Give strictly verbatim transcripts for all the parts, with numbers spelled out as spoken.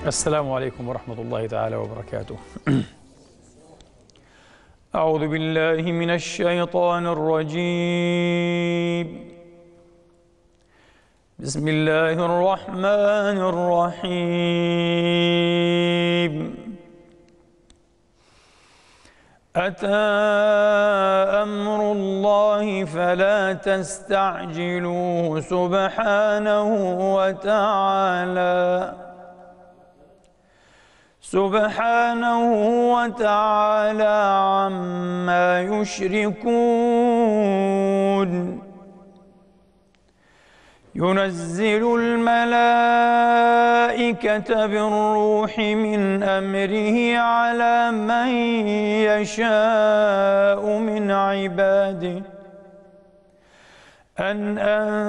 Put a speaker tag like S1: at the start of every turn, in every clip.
S1: السلام عليكم ورحمة الله تعالى وبركاته. أعوذ بالله من الشيطان الرجيم. بسم الله الرحمن الرحيم. أتى أمر الله فلا تستعجلوه سبحانه وتعالى سبحانه وتعالى عما يشركون. ينزل الملائكة بالروح من أمره على من يشاء من عباده أن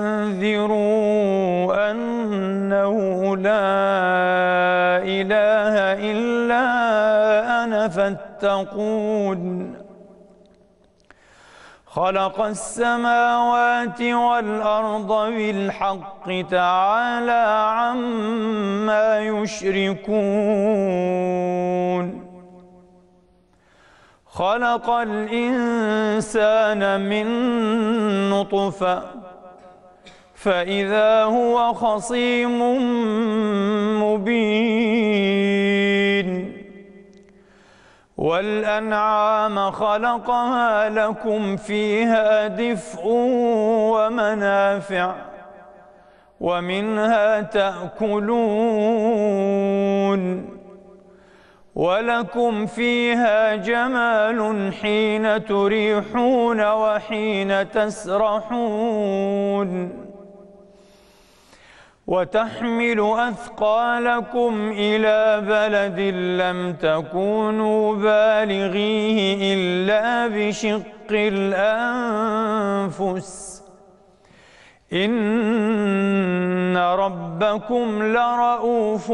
S1: أنذروا أنه لا إله إلا أنا فاتقون. خلق السماوات والأرض بالحق تعالى عما يشركون. خلق الإنسان من نطفة فإذا هو خصيم مبين. والأنعام خلقها لكم فيها دفء ومنافع ومنها تأكلون ولكم فيها جمال حين تريحون وحين تسرحون. وتحمل أثقالكم إلى بلد لم تكونوا بالغيه إلا بشق الأنفس إن ربكم لرؤوف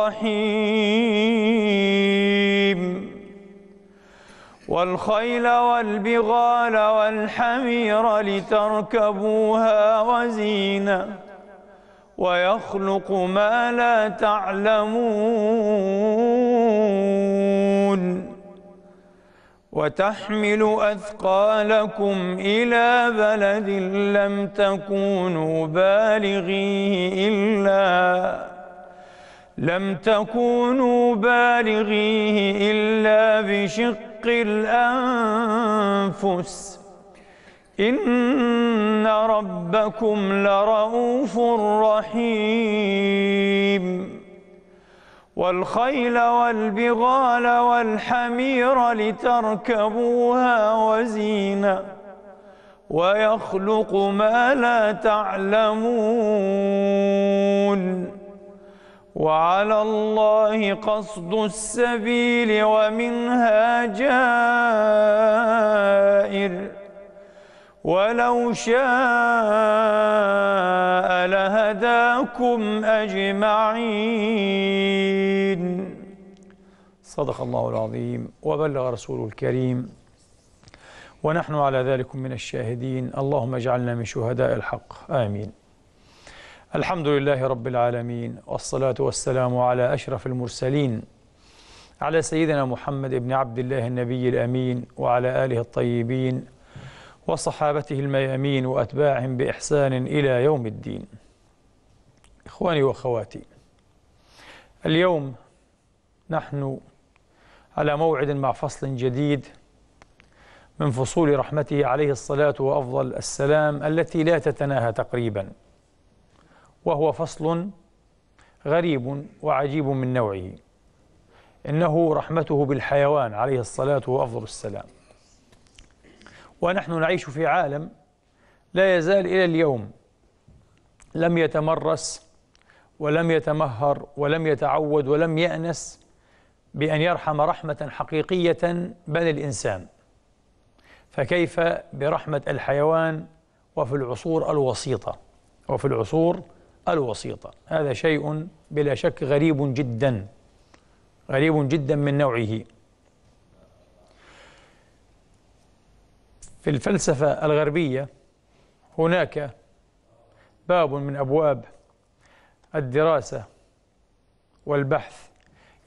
S1: رحيم. والخيل والبغال والحمير لتركبوها وزينة ويخلق ما لا تعلمون. وتحمل أثقالكم إلى بلد لم تكونوا بالغيه إلا لم تكونوا بالغيه إلا بشق الأنفس إن ربكم لرؤوف رحيم. والخيل والبغال والحمير لتركبوها وزينة ويخلق ما لا تعلمون. وعلى الله قصد السبيل ومنها جائر ولو شاء لهداكم أجمعين. صدق الله العظيم وبلغ رسوله الكريم ونحن على ذلك من الشاهدين. اللهم اجعلنا من شهداء الحق آمين. الحمد لله رب العالمين والصلاة والسلام على أشرف المرسلين على سيدنا محمد بن عبد الله النبي الأمين وعلى آله الطيبين وصحابته الميامين وأتباعهم بإحسان إلى يوم الدين. إخواني وأخواتي، اليوم نحن على موعد مع فصل جديد من فصول رحمته عليه الصلاة وأفضل السلام التي لا تتناهى تقريبا، وهو فصل غريب وعجيب من نوعه. إنه رحمته بالحيوان عليه الصلاة وأفضل السلام. ونحن نعيش في عالم لا يزال إلى اليوم لم يتمرس ولم يتمهر ولم يتعود ولم يأنس بأن يرحم رحمة حقيقية بني الإنسان، فكيف برحمة الحيوان وفي العصور الوسيطة وفي العصور الوسيطة؟ هذا شيء بلا شك غريب جدا غريب جدا من نوعه. في الفلسفة الغربية هناك باب من أبواب الدراسة والبحث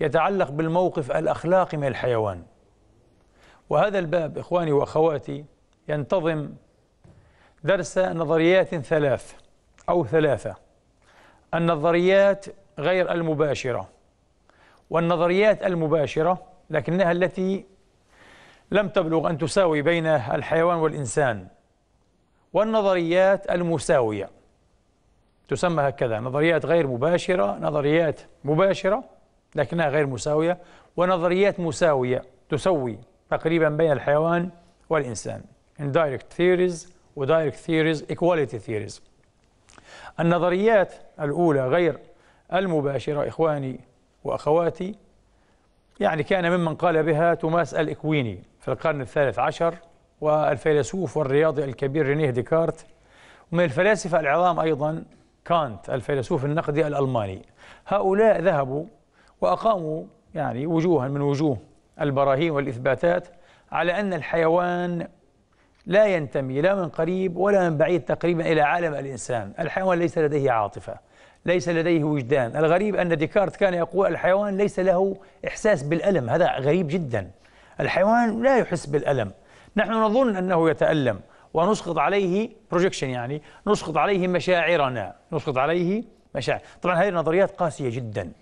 S1: يتعلق بالموقف الأخلاقي من الحيوان. وهذا الباب إخواني وأخواتي ينتظم درس نظريات ثلاث أو ثلاثة: النظريات غير المباشرة، والنظريات المباشرة لكنها التي لم تبلغ أن تساوي بين الحيوان والإنسان، والنظريات المساوية تسمى هكذا: نظريات غير مباشرة، نظريات مباشرة لكنها غير مساوية، ونظريات مساوية تسوي تقريبا بين الحيوان والإنسان. indirect theories و direct theories equality theories. النظريات الأولى غير المباشرة إخواني وأخواتي يعني كان ممن قال بها توماس الإكويني في القرن الثالث عشر، والفيلسوف والرياضي الكبير رينيه ديكارت، ومن الفلاسفة العظام أيضا كانت الفيلسوف النقدي الألماني. هؤلاء ذهبوا وأقاموا يعني وجوها من وجوه البراهين والإثباتات على أن الحيوان لا ينتمي لا من قريب ولا من بعيد تقريبا إلى عالم الإنسان. الحيوان ليس لديه عاطفة، ليس لديه وجدان. الغريب أن ديكارت كان يقول الحيوان ليس له إحساس بالألم. هذا غريب جدا، الحيوان لا يحس بالألم. نحن نظن أنه يتألم ونسقط عليه بروجيكشن، يعني نسقط عليه مشاعرنا، نسقط عليه مشاعر. طبعا هذه النظريات قاسية جدا.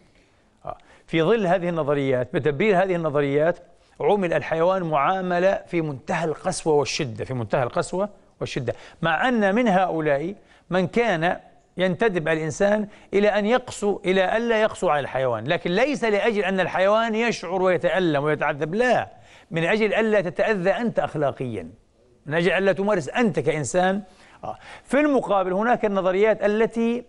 S1: في ظل هذه النظريات، بتبرير هذه النظريات، عُمل الحيوان معاملة في منتهى القسوة والشدة، في منتهى القسوة والشدة، مع أن من هؤلاء من كان ينتدب الإنسان إلى أن يقسو، إلى ألا يقسو على الحيوان، لكن ليس لأجل أن الحيوان يشعر ويتألم ويتعذب، لا، من أجل ألا تتأذى أنت أخلاقيا، من أجل ألا تمارس أنت كإنسان. في المقابل هناك النظريات التي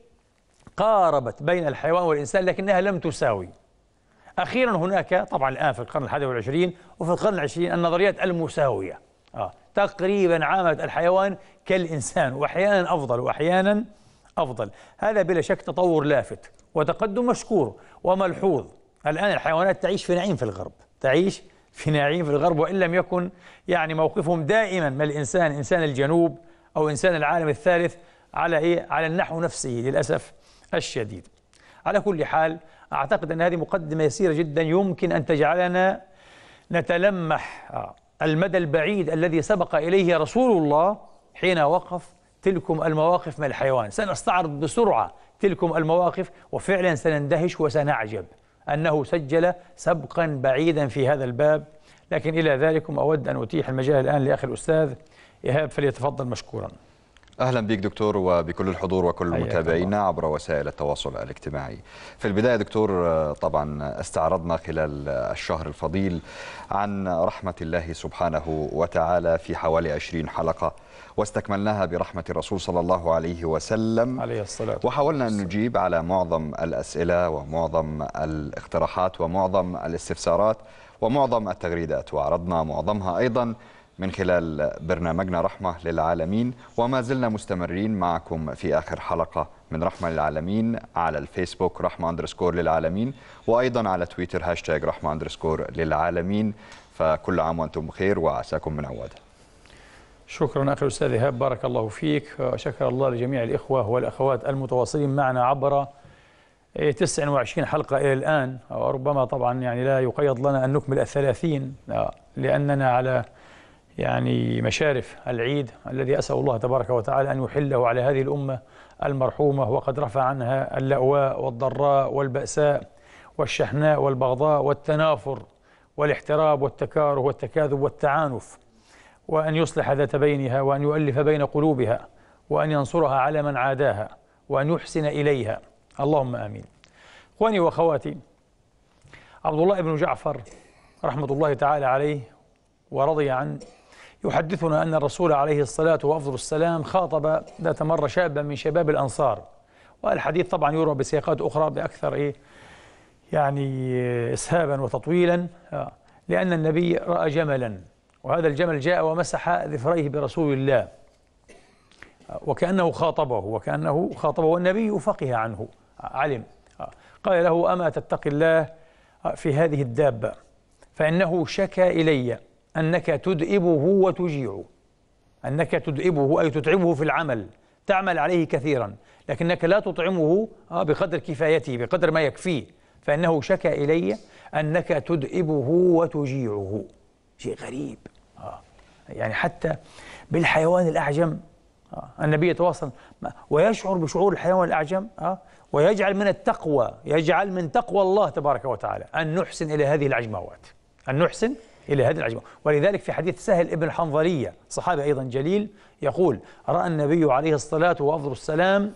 S1: قاربت بين الحيوان والإنسان لكنها لم تساوي. أخيرا هناك طبعا الآن في القرن الحادي والعشرين وفي القرن العشرين النظريات المساوية، آه. تقريبا عاملت الحيوان كالإنسان، وأحيانا أفضل وأحيانا أفضل. هذا بلا شك تطور لافت وتقدم مشكور وملحوظ. الآن الحيوانات تعيش في نعيم في الغرب، تعيش في نعيم في الغرب، وإن لم يكن يعني موقفهم دائما من الإنسان، إنسان الجنوب أو إنسان العالم الثالث، على إيه؟ على النحو نفسه للأسف الشديد. على كل حال أعتقد أن هذه مقدمة يسيرة جدا يمكن أن تجعلنا نتلمح المدى البعيد الذي سبق إليه رسول الله حين وقف تلكم المواقف من الحيوان. سنستعرض بسرعة تلكم المواقف، وفعلا سنندهش وسنعجب أنه سجل سبقا بعيدا في هذا الباب. لكن إلى ذلكم أود أن أتيح المجال الآن لأخي الأستاذ إيهاب، فليتفضل مشكورا.
S2: أهلا بك دكتور وبكل الحضور وكل المتابعين عبر وسائل التواصل الاجتماعي. في البداية دكتور، طبعا استعرضنا خلال الشهر الفضيل عن رحمة الله سبحانه وتعالى في حوالي عشرين حلقة، واستكملناها برحمة الرسول صلى الله عليه وسلم عليه الصلاة، وحاولنا أن نجيب على معظم الأسئلة ومعظم الاقتراحات ومعظم الاستفسارات ومعظم التغريدات، وعرضنا معظمها أيضا من خلال برنامجنا رحمة للعالمين. وما زلنا مستمرين معكم في آخر حلقة من رحمة للعالمين على الفيسبوك رحمة أندرسكور للعالمين، وأيضا على تويتر هاشتاج رحمة أندرسكور للعالمين. فكل عام وأنتم بخير وعساكم من عواد.
S1: شكرا أخي الأستاذ إيهاب، بارك الله فيك. شكر الله لجميع الإخوة والأخوات المتواصلين معنا عبر تسع وعشرين حلقة إلى الآن، وربما طبعا يعني لا يقيد لنا أن نكمل الثلاثين لأننا على يعني مشارف العيد الذي أسأل الله تبارك وتعالى أن يحله على هذه الأمة المرحومة، وقد رفع عنها اللأواء والضراء والبأساء والشحناء والبغضاء والتنافر والاحتراب والتكاره والتكاذب والتعانف، وأن يصلح ذات بينها، وأن يؤلف بين قلوبها، وأن ينصرها على من عاداها، وأن يحسن إليها، اللهم آمين. إخواني وأخواتي، عبد الله بن جعفر رحمة الله تعالى عليه ورضي عنه يحدثنا أن الرسول عليه الصلاة وأفضل السلام خاطب ذات مرة شابا من شباب الأنصار، والحديث طبعا يروى بسياقات أخرى بأكثر إيه يعني إسهابا وتطويلا، لأن النبي رأى جملا، وهذا الجمل جاء ومسح ذفريه برسول الله، وكأنه خاطبه وكأنه خاطبه والنبي فقه عنه، علم. قال له: أما تتقي الله في هذه الدابة، فإنه شكى إلي أنك تدئبه وتجيعه، أنك تدئبه أي تتعبه في العمل، تعمل عليه كثيرا لكنك لا تطعمه بقدر كفايته، بقدر ما يكفيه، فإنه شكى إلي أنك تدئبه وتجيعه. شيء غريب. آه. يعني حتى بالحيوان الأعجم آه. النبي يتواصل ويشعر بشعور الحيوان الأعجم آه. ويجعل من التقوى، يجعل من تقوى الله تبارك وتعالى أن نحسن إلى هذه العجموات، أن نحسن إلى هذه العجموات. ولذلك في حديث سهل ابن الحنظلية صحابي أيضا جليل يقول: رأى النبي عليه الصلاة وأفضل السلام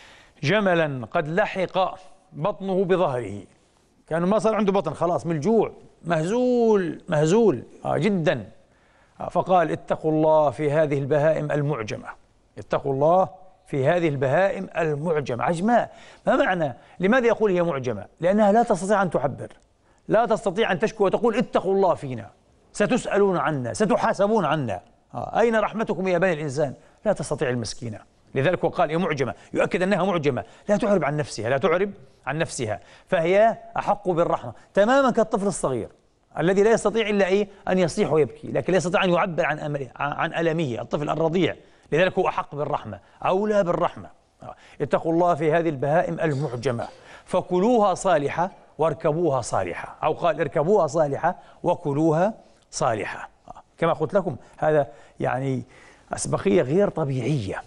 S1: جملا قد لحق بطنه بظهره، كان ما صار عنده بطن خلاص من الجوع، مهزول مهزول آه جدا آه فقال: اتقوا الله في هذه البهائم المعجمة، اتقوا الله في هذه البهائم المعجمة. عجماء، ما معنى؟ لماذا يقول هي معجمة؟ لأنها لا تستطيع أن تعبر، لا تستطيع أن تشكو وتقول اتقوا الله فينا، ستسألون عنا، ستحاسبون عنا، آه أين رحمتكم يا بني الإنسان؟ لا تستطيع المسكينة. لذلك وقال هي معجمة، يؤكد أنها معجمة، لا تعرب عن نفسها، لا تعرب عن نفسها، فهي أحق بالرحمة تماما كالطفل الصغير الذي لا يستطيع إلا إيه أن يصيح ويبكي، لكن لا يستطيع أن يعبر عن أمره عن ألمه، الطفل الرضيع. لذلك هو أحق بالرحمة، أولى بالرحمة. اتقوا الله في هذه البهائم المعجمة فكلوها صالحة واركبوها صالحة، أو قال اركبوها صالحة وكلوها صالحة. كما قلت لكم هذا يعني أسبقية غير طبيعية.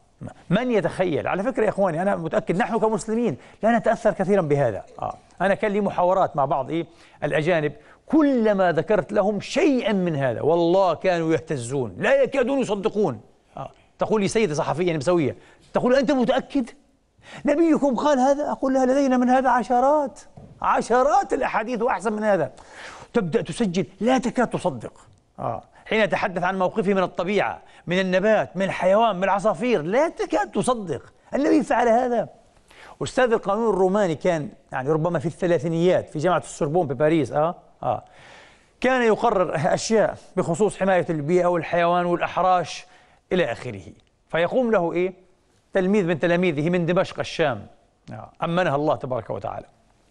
S1: من يتخيل؟ على فكرة يا إخواني أنا متأكد نحن كمسلمين لا نتأثر كثيرا بهذا. أنا كان لي محاورات مع بعض إيه الأجانب، كلما ذكرت لهم شيئا من هذا والله كانوا يهتزون لا يكادون يصدقون. تقول لي سيدة صحفية مسوية، تقول أنت متأكد؟ نبيكم قال هذا؟ أقول لها لدينا من هذا عشرات عشرات الأحاديث وأحسن من هذا. تبدأ تسجل لا تكاد تصدق آه. حين يتحدث عن موقفه من الطبيعة، من النبات، من الحيوان، من العصافير، لا تكاد تصدق النبي فعل هذا. أستاذ القانون الروماني كان يعني ربما في الثلاثينيات في جامعة السوربون بباريس آه آه كان يقرر أشياء بخصوص حماية البيئة والحيوان والأحراش إلى آخره. فيقوم له إيه تلميذ من تلاميذه من دمشق الشام، أمنها الله تبارك وتعالى،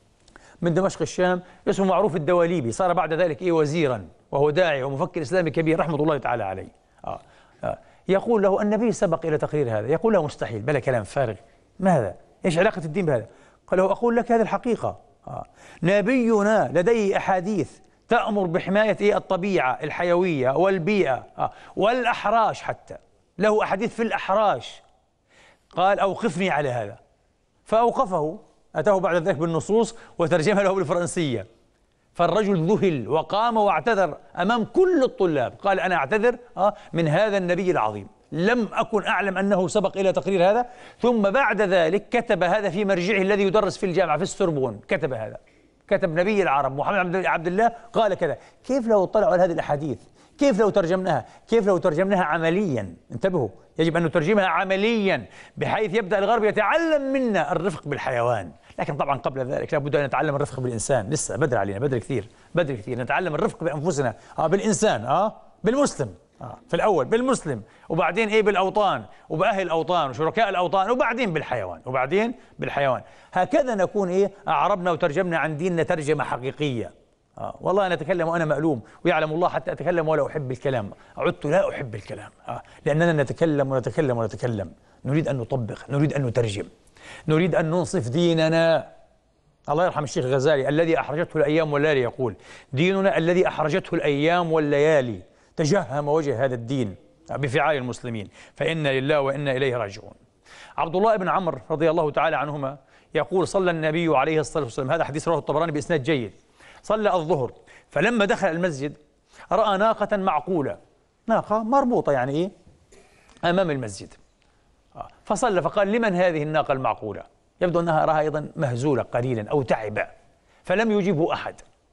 S1: من دمشق الشام، اسمه معروف الدواليبي، صار بعد ذلك إيه وزيرا، وهو داعي ومفكر إسلامي كبير رحمة الله تعالى عليه. آه. آه. يقول له النبي سبق إلى تقرير هذا، يقول له مستحيل، بلا كلام فارغ، ماذا؟ إيش علاقة الدين بهذا؟ قال له أقول لك هذه الحقيقة. آه. نبينا لديه أحاديث تأمر بحماية إيه الطبيعة الحيوية والبيئة آه. والأحراش، حتى له أحاديث في الأحراش. قال أوقفني على هذا، فأوقفه، أتاه بعد ذلك بالنصوص وترجمها له بالفرنسية. فالرجل ذهل وقام واعتذر أمام كل الطلاب، قال أنا أعتذر من هذا النبي العظيم، لم أكن أعلم أنه سبق إلى تقرير هذا. ثم بعد ذلك كتب هذا في مرجعه الذي يدرس في الجامعة في السوربون، كتب هذا، كتب نبي العرب محمد عبد الله قال كذا. كيف لو اطلعوا على هذه الأحاديث؟ كيف لو ترجمناها؟ كيف لو ترجمناها عمليا؟ انتبهوا، يجب أن نترجمها عمليا بحيث يبدأ الغرب يتعلم منا الرفق بالحيوان. لكن طبعا قبل ذلك لابد أن نتعلم الرفق بالإنسان، لسه بدري علينا، بدري كثير، بدري كثير نتعلم الرفق بأنفسنا آه بالإنسان آه بالمسلم آه في الأول بالمسلم، وبعدين إيه بالأوطان وبأهل الأوطان وشركاء الأوطان، وبعدين بالحيوان، وبعدين بالحيوان. هكذا نكون إيه أعربنا وترجمنا عن ديننا ترجمة حقيقية. آه والله أنا أتكلم وأنا مألوم، ويعلم الله حتى أتكلم ولا أحب الكلام، عدت لا أحب الكلام آه لأننا نتكلم ونتكلم ونتكلم، نريد أن نطبق، نريد أن نترجم، نريد أن ننصف ديننا. الله يرحم الشيخ الغزالي الذي أحرجته الأيام والليالي يقول: ديننا الذي أحرجته الأيام والليالي تجهم وجه هذا الدين بفعال المسلمين، فإنا لله وإنا إليه راجعون. عبد الله بن عمرو رضي الله تعالى عنهما يقول: صلى النبي عليه الصلاة والسلام، هذا حديث رواه الطبراني بإسناد جيد، صلى الظهر فلما دخل المسجد رأى ناقة معقولة، ناقة مربوطة يعني إيه أمام المسجد، فصلى فقال: لمن هذه الناقة المعقولة؟ يبدو أنها أراها أيضا مهزولة قليلا أو تعبة، فلم يجيبه أحد.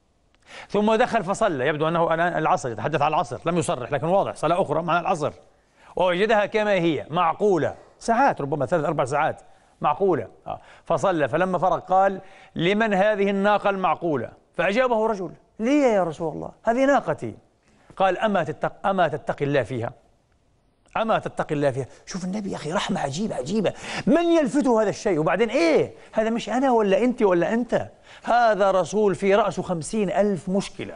S1: ثم دخل فصلى، يبدو أنه الآن العصر، يتحدث عن العصر، لم يصرح لكن واضح صلاة أخرى مع العصر، ووجدها كما هي معقولة، ساعات ربما ثلاث أربع ساعات معقولة، فصلى فلما فرغ قال: لمن هذه الناقة المعقولة؟ فأجابه رجل: لي يا رسول الله، هذه ناقتي. قال: أما تتق أما تتقي الله فيها؟ أما تتقي الله فيها؟ شوف النبي يا أخي رحمة عجيبة عجيبة، من يلفته هذا الشيء؟ وبعدين إيه؟ هذا مش أنا ولا أنت ولا أنت، هذا رسول في رأسه خمسين ألف مشكلة،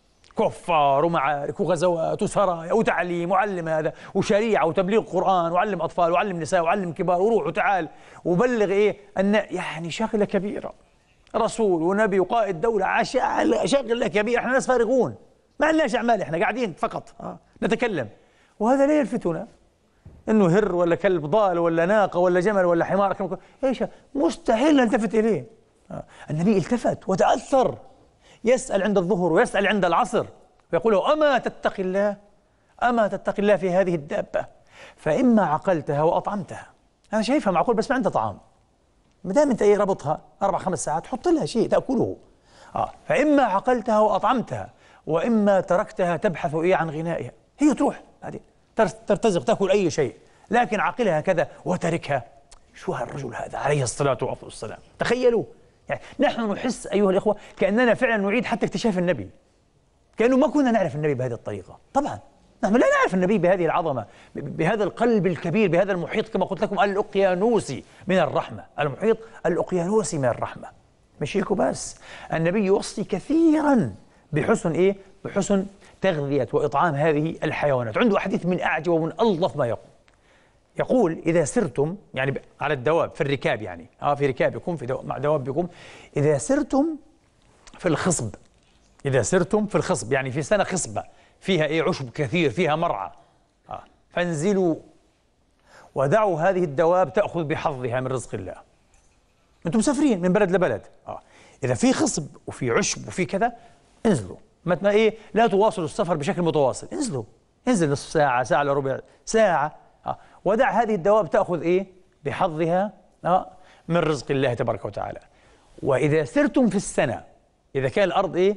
S1: كفار ومعارك وغزوات وسرايا وتعليم وعلم هذا وشريعة وتبليغ قرآن وعلم أطفال وعلم نساء وعلم كبار وروح وتعال وبلغ إيه أن يعني شغلة كبيرة. رسول ونبي وقائد دولة، شغل لك يا بيه، احنا ناس فارغون ما لناش أعمال، احنا قاعدين فقط آه. نتكلم. وهذا لا يلفتنا انه هر ولا كلب ضال ولا ناقة ولا جمل ولا حمار، ايش مستحيل نلتفت اليه. آه. النبي التفت وتأثر، يسأل عند الظهر ويسأل عند العصر ويقول له أما تتقي الله، أما تتقي الله في هذه الدابة فإما عقلتها وأطعمتها. أنا شايفها معقول بس ما عندها طعام، ما دام أنت إيه ربطها أربع خمس ساعات حط لها شيء تأكله. آه. فإما عقلتها وأطعمتها وإما تركتها تبحث إيه عن غنائها، هي تروح بعدين ترتزق تأكل أي شيء، لكن عقلها كذا وتركها. شو هالرجل هذا عليه الصلاة والسلام؟ تخيلوا يعني نحن نحس أيها الإخوة كأننا فعلا نعيد حتى اكتشاف النبي، كأنه ما كنا نعرف النبي بهذه الطريقة. طبعا نحن لا نعرف النبي بهذه العظمة، بهذا القلب الكبير، بهذا المحيط كما قلت لكم الأقيانوسي من الرحمة، المحيط الأقيانوسي من الرحمة. مش هيك بس، النبي يوصي كثيرا بحسن إيه؟ بحسن تغذية وإطعام هذه الحيوانات. عنده أحاديث من أعجب ومن ألطف ما يقول. يقول إذا سرتم يعني على الدواب في الركاب، يعني آه في ركابكم في دو مع دوابكم، إذا سرتم في الخصب، إذا سرتم في الخصب يعني في سنة خصبة فيها إيه عشب كثير فيها مرعى، آه فانزلوا ودعوا هذه الدواب تأخذ بحظها من رزق الله. أنتم مسافرين من بلد لبلد، آه إذا في خصب وفي عشب وفي كذا انزلوا، ما إيه لا تواصلوا السفر بشكل متواصل، انزلوا انزل نصف ساعة، ساعة إلى ربع ساعة، آه ودع هذه الدواب تأخذ إيه بحظها آه من رزق الله تبارك وتعالى. وإذا سرتم في السنة، إذا كان الأرض إيه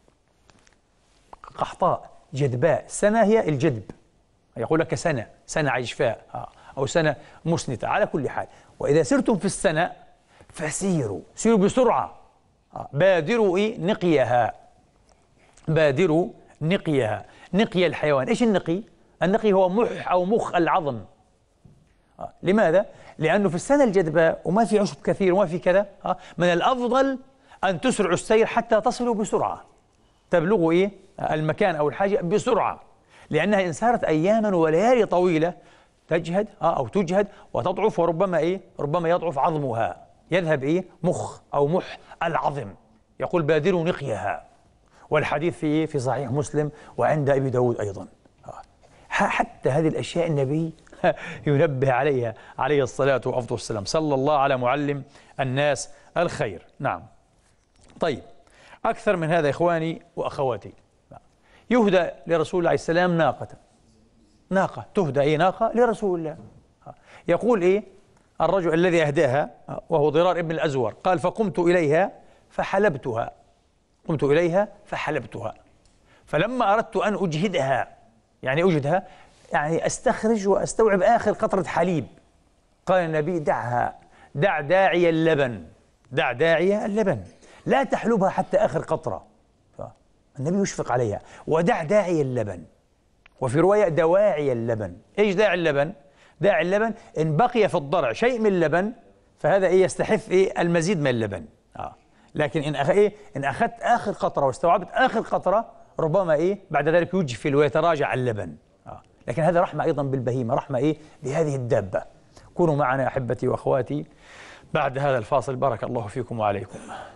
S1: قحطاء جدباء، سنة هي الجدب، يقول لك سنة سنة عجفاء آه أو سنة مسنتة، على كل حال. وإذا سرتم في السنة فسيروا، سيروا بسرعة، آه بادروا إيه نقيها، بادروا نقيها. نقي الحيوان، إيش النقي؟ النقي هو مح أو مخ العظم. آه. لماذا؟ لأنه في السنة الجدباء وما في عشب كثير وما في كذا، آه. من الأفضل أن تسرعوا السير حتى تصلوا بسرعة، تبلغوا إيه؟ المكان أو الحاجة بسرعة، لأنها إن سارت أياما وليالي طويلة تجهد آه أو تجهد وتضعف، وربما إيه؟ ربما يضعف عظمها، يذهب إيه؟ مخ أو مح العظم. يقول بادروا نقيها. والحديث في في صحيح مسلم وعند أبي داود أيضا. حتى هذه الأشياء النبي ينبه عليها عليه الصلاة والسلام. صلى الله على معلم الناس الخير. نعم. طيب، أكثر من هذا إخواني وأخواتي، يهدى لرسول الله عليه السلام ناقة، ناقة تهدى أي ناقة لرسول الله. يقول إيه الرجل الذي أهداها وهو ضرار ابن الأزور، قال فقمت إليها فحلبتها، قمت إليها فحلبتها، فلما أردت أن أجهدها، يعني أجهدها يعني أستخرج وأستوعب آخر قطرة حليب، قال النبي دعها، دع داعي اللبن، دع داعي اللبن، لا تحلبها حتى آخر قطرة. النبي يشفق عليها، ودع داعي اللبن. وفي رواية دواعي اللبن. إيش داعي اللبن؟ داعي اللبن إن بقي في الضرع شيء من اللبن فهذا إيه يستحث إيه المزيد من اللبن. آه. لكن إن أخ إيه إن أخذت آخر قطرة واستوعبت آخر قطرة ربما إيه بعد ذلك يجفل ويتراجع اللبن. آه. لكن هذا رحمة أيضا بالبهيمة، رحمة إيه بهذه الدابة. كونوا معنا أحبتي وأخواتي بعد هذا الفاصل. بارك الله فيكم وعليكم.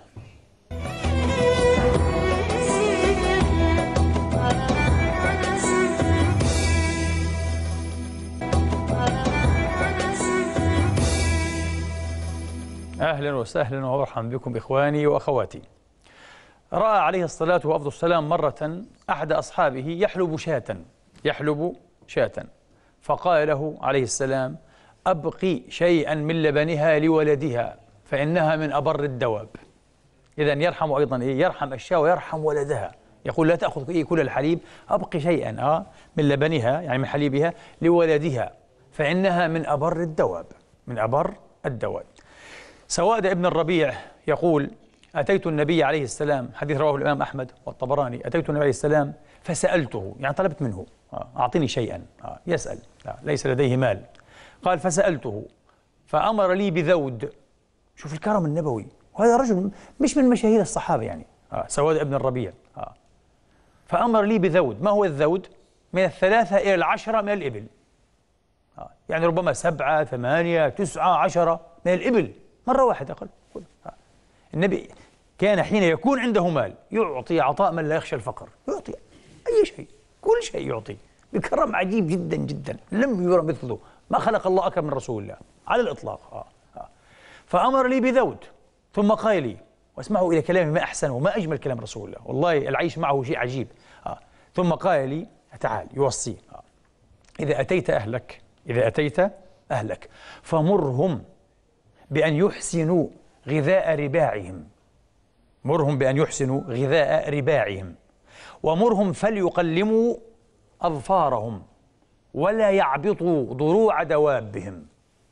S1: أهلا وسهلا ومرحبا بكم إخواني وأخواتي. رأى عليه الصلاة والسلام مرة أحد أصحابه يحلب شاة، يحلب شاة، فقال له عليه السلام أبقي شيئا من لبنها لولدها فإنها من أبر الدواب. إذن يرحم أيضا إيه؟ يرحم الشاة ويرحم ولدها، يقول لا تأخذ إيه كل الحليب، أبقي شيئا آه من لبنها يعني من حليبها لولدها فإنها من أبر الدواب، من أبر الدواب. سواد ابن الربيع يقول أتيت النبي عليه السلام، حديث رواه الإمام أحمد والطبراني، أتيت النبي عليه السلام فسألته، يعني طلبت منه أعطني شيئا، يسأل ليس لديه مال، قال فسألته فأمر لي بذود. شوف الكرم النبوي، وهذا رجل مش من مشاهير الصحابة يعني سواد ابن الربيع. فأمر لي بذود. ما هو الذود؟ من الثلاثة إلى العشرة من الإبل، يعني ربما سبعة ثمانية تسعة عشرة من الإبل مرة واحدة. قال النبي كان حين يكون عنده مال يعطي عطاء من لا يخشى الفقر، يعطي أي شيء، كل شيء يعطي بكرم عجيب جدا جدا لم يرى مثله، ما خلق الله أكرم من رسول الله على الإطلاق. آه. آه. فأمر لي بذود ثم قال لي، واسمعوا إلى كلامه ما أحسن وما أجمل كلام رسول الله، والله العيش معه شيء عجيب. آه. ثم قال لي تعال يوصي، آه. إذا أتيت أهلك إذا أتيت أهلك فمرهم بأن يحسنوا غذاء رباعهم، مرهم بأن يحسنوا غذاء رباعهم، ومرهم فليقلموا أظفارهم ولا يعبطوا ضروع دوابهم.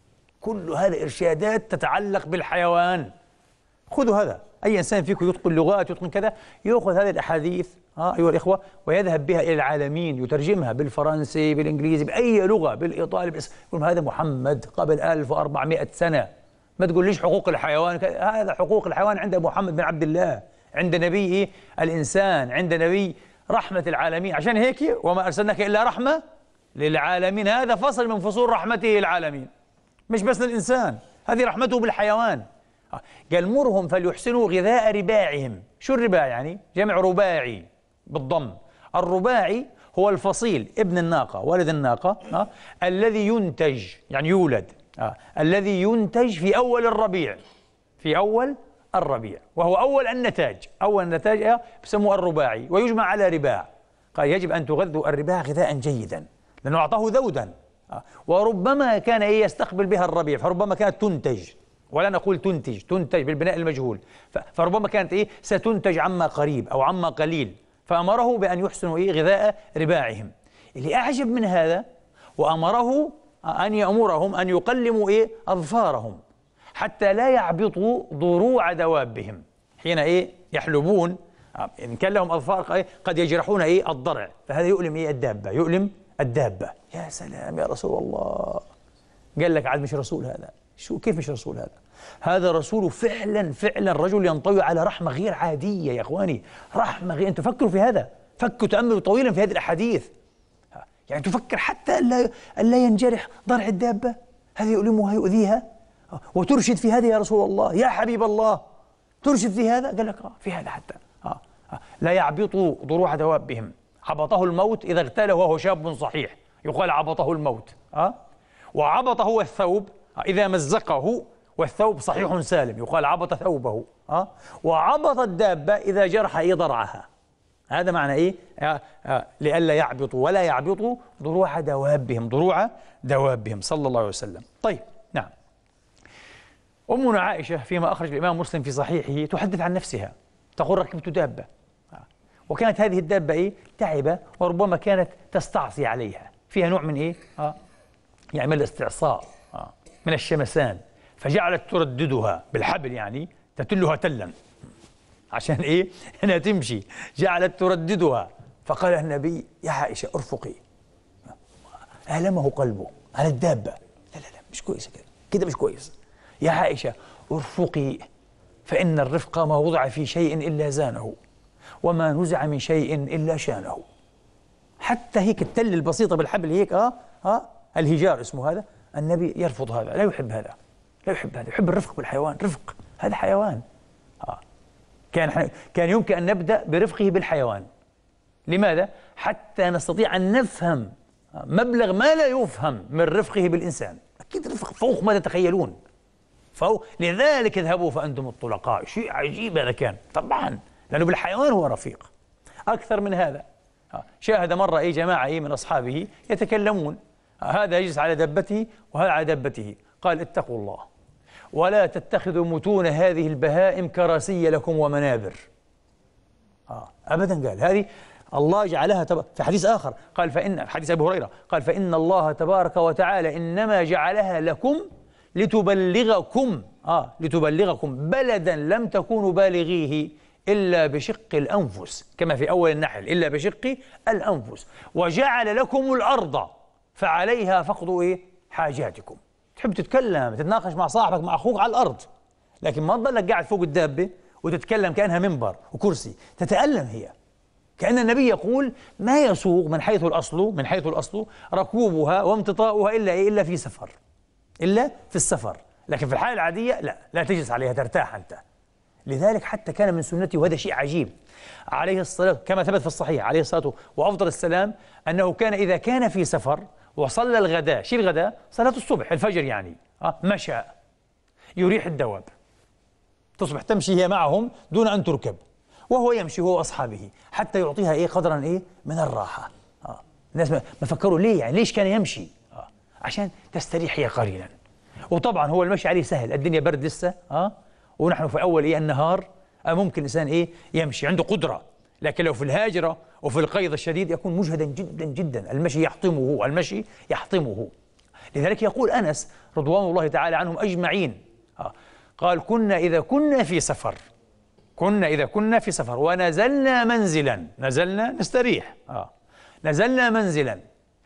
S1: كل هذه إرشادات تتعلق بالحيوان. خذوا هذا، أي إنسان فيكم يتقن لغات يتقن كذا يأخذ هذه الأحاديث ها أيها الإخوة ويذهب بها إلى العالمين، يترجمها بالفرنسي بالإنجليزي بأي لغة بالإيطالي بالإس... يقول هذا محمد قبل ألف وأربعمائة سنة. ما تقول ليش حقوق الحيوان، هذا حقوق الحيوان عند محمد بن عبد الله، عند نبي الإنسان، عند نبي رحمة العالمين. عشان هيك وما أرسلناك إلا رحمة للعالمين، هذا فصل من فصول رحمته العالمين، مش بس للإنسان، هذه رحمته بالحيوان. قال مرهم فليحسنوا غذاء رباعهم. شو الرباع يعني؟ جمع رباعي بالضم. الرباعي هو الفصيل ابن الناقة ولد الناقة آه. الذي ينتج يعني يولد آه. الذي ينتج في أول الربيع، في أول الربيع، وهو أول النتاج، أول النتاج آه. بسموه الرباعي، ويجمع على رباع. قال يجب أن تغذوا الرباع غذاء جيدا لأنه أعطاه ذودا آه. وربما كان إيه يستقبل بها الربيع، فربما كانت تنتج، ولا نقول تنتج، تنتج بالبناء المجهول، فربما كانت إيه ستنتج عما قريب أو عما قليل، فأمره بأن يحسنوا إيه غذاء رباعهم. اللي أعجب من هذا وأمره أن يأمرهم أن يقلموا إيه أظفارهم حتى لا يعبطوا ضروع دوابهم حين إيه يحلبون، إن كان لهم أظفار قد يجرحون إيه الضرع، فهذا يؤلم إيه الدابة، يؤلم الدابة. يا سلام يا رسول الله. قال لك عاد مش رسول هذا، شو كيف مش رسول هذا؟ هذا رسول فعلا فعلا رجل ينطوي على رحمة غير عادية يا إخواني، رحمة غير. أنتم فكروا في هذا، فكوا تأملوا طويلا في هذه الأحاديث، يعني تفكر حتى ألا ألا ينجرح ضرع الدابة، هذا يؤلمها يؤذيها، وترشد في هذا يا رسول الله يا حبيب الله، ترشد في هذا. قال لك آه في هذا حتى آه آه لا يعبطوا ضروع دوابهم. عبطه الموت إذا اغتاله وهو شاب صحيح، يقال عبطه الموت. آه وعبطه هو الثوب إذا مزقه والثوب صحيح سالم، يقال عبط ثوبه. أه؟ وعبط الدابة إذا جرح إيه ضرعها. هذا معنى إيه؟ آه آه لئلا يعبطوا ولا يعبطوا ضروع دوابهم، ضروع دوابهم صلى الله عليه وسلم. طيب نعم. أمنا عائشة فيما أخرج الإمام مسلم في صحيحه تحدث عن نفسها، تقول ركبت دابة، آه. وكانت هذه الدابة إيه؟ تعبة وربما كانت تستعصي عليها، فيها نوع من إيه؟ آه يعمل استعصاء آه. من الشمسان، فجعلت ترددها بالحبل، يعني تتلها تلا عشان إيه؟ هنا تمشي، جعلت ترددها. فقال النبي يا عائشة ارفقي، ألمه قلبه على الدابة، لا لا لا مش كويسة كده، كده مش كويس، يا عائشة ارفقي فإن الرفق ما وضع في شيء إلا زانه وما نزع من شيء إلا شانه. حتى هيك التل البسيطة بالحبل هيك اه اه الهجار اسمه هذا، النبي يرفض هذا، لا يحب هذا، لا يحب هذا، يحب الرفق بالحيوان، رفق هذا حيوان. آه. كان كان يمكن أن نبدأ برفقه بالحيوان. لماذا؟ حتى نستطيع أن نفهم مبلغ ما لا يفهم من رفقه بالإنسان. أكيد رفق فوق ما تتخيلون، فوق. لذلك اذهبوا فأنتم الطلقاء، شيء عجيب هذا كان طبعا، لأنه بالحيوان هو رفيق. أكثر من هذا، آه. شاهد مرة أي جماعة أي من أصحابه يتكلمون، هذا يجلس على دبته وهذا على دبته، قال اتقوا الله ولا تتخذوا متون هذه البهائم كراسي لكم ومنابر. آه أبدا، قال هذه الله جعلها تب... في حديث آخر قال فإن حديث أبي هريرة قال فإن الله تبارك وتعالى إنما جعلها لكم لتبلغكم آه لتبلغكم بلدا لم تكونوا بالغيه إلا بشق الأنفس، كما في أول النحل إلا بشق الأنفس، وجعل لكم الأرض فعليها فقدوا إيه؟ حاجاتكم. تحب تتكلم تتناقش مع صاحبك مع أخوك على الأرض، لكن ما تضلك قاعد فوق الدابة وتتكلم كأنها منبر وكرسي، تتألم هي. كأن النبي يقول ما يسوغ من حيث الأصل من حيث الأصل ركوبها وامتطاؤها إلا إيه؟ إلا في سفر، إلا في السفر، لكن في الحالة العادية لا لا تجلس عليها ترتاح أنت. لذلك حتى كان من سنته، وهذا شيء عجيب، عليه الصلاة كما ثبت في الصحيح عليه الصلاة وأفضل السلام، أنه كان إذا كان في سفر وصلى الغداء، شيء الغداء؟ صلاة الصبح، الفجر يعني، أه مشى يريح الدواب، تصبح تمشي هي معهم دون أن تركب، وهو يمشي هو وأصحابه حتى يعطيها إيه قدرا إيه من الراحة. أه الناس ما فكروا ليه يعني ليش كان يمشي؟ أه عشان تستريح هي قليلا. وطبعا هو المشي عليه سهل، الدنيا برد لسه، أه ونحن في أول إيه النهار، أه ممكن الإنسان إيه يمشي عنده قدرة، لكن لو في الهاجرة وفي القيض الشديد يكون مجهدا جدا جدا، المشي يحطمه، المشي يحطمه. لذلك يقول أنس رضوان الله تعالى عنهم أجمعين، أه قال كنا إذا كنا في سفر كنا إذا كنا في سفر ونزلنا منزلا، نزلنا نستريح، آه. نزلنا منزلا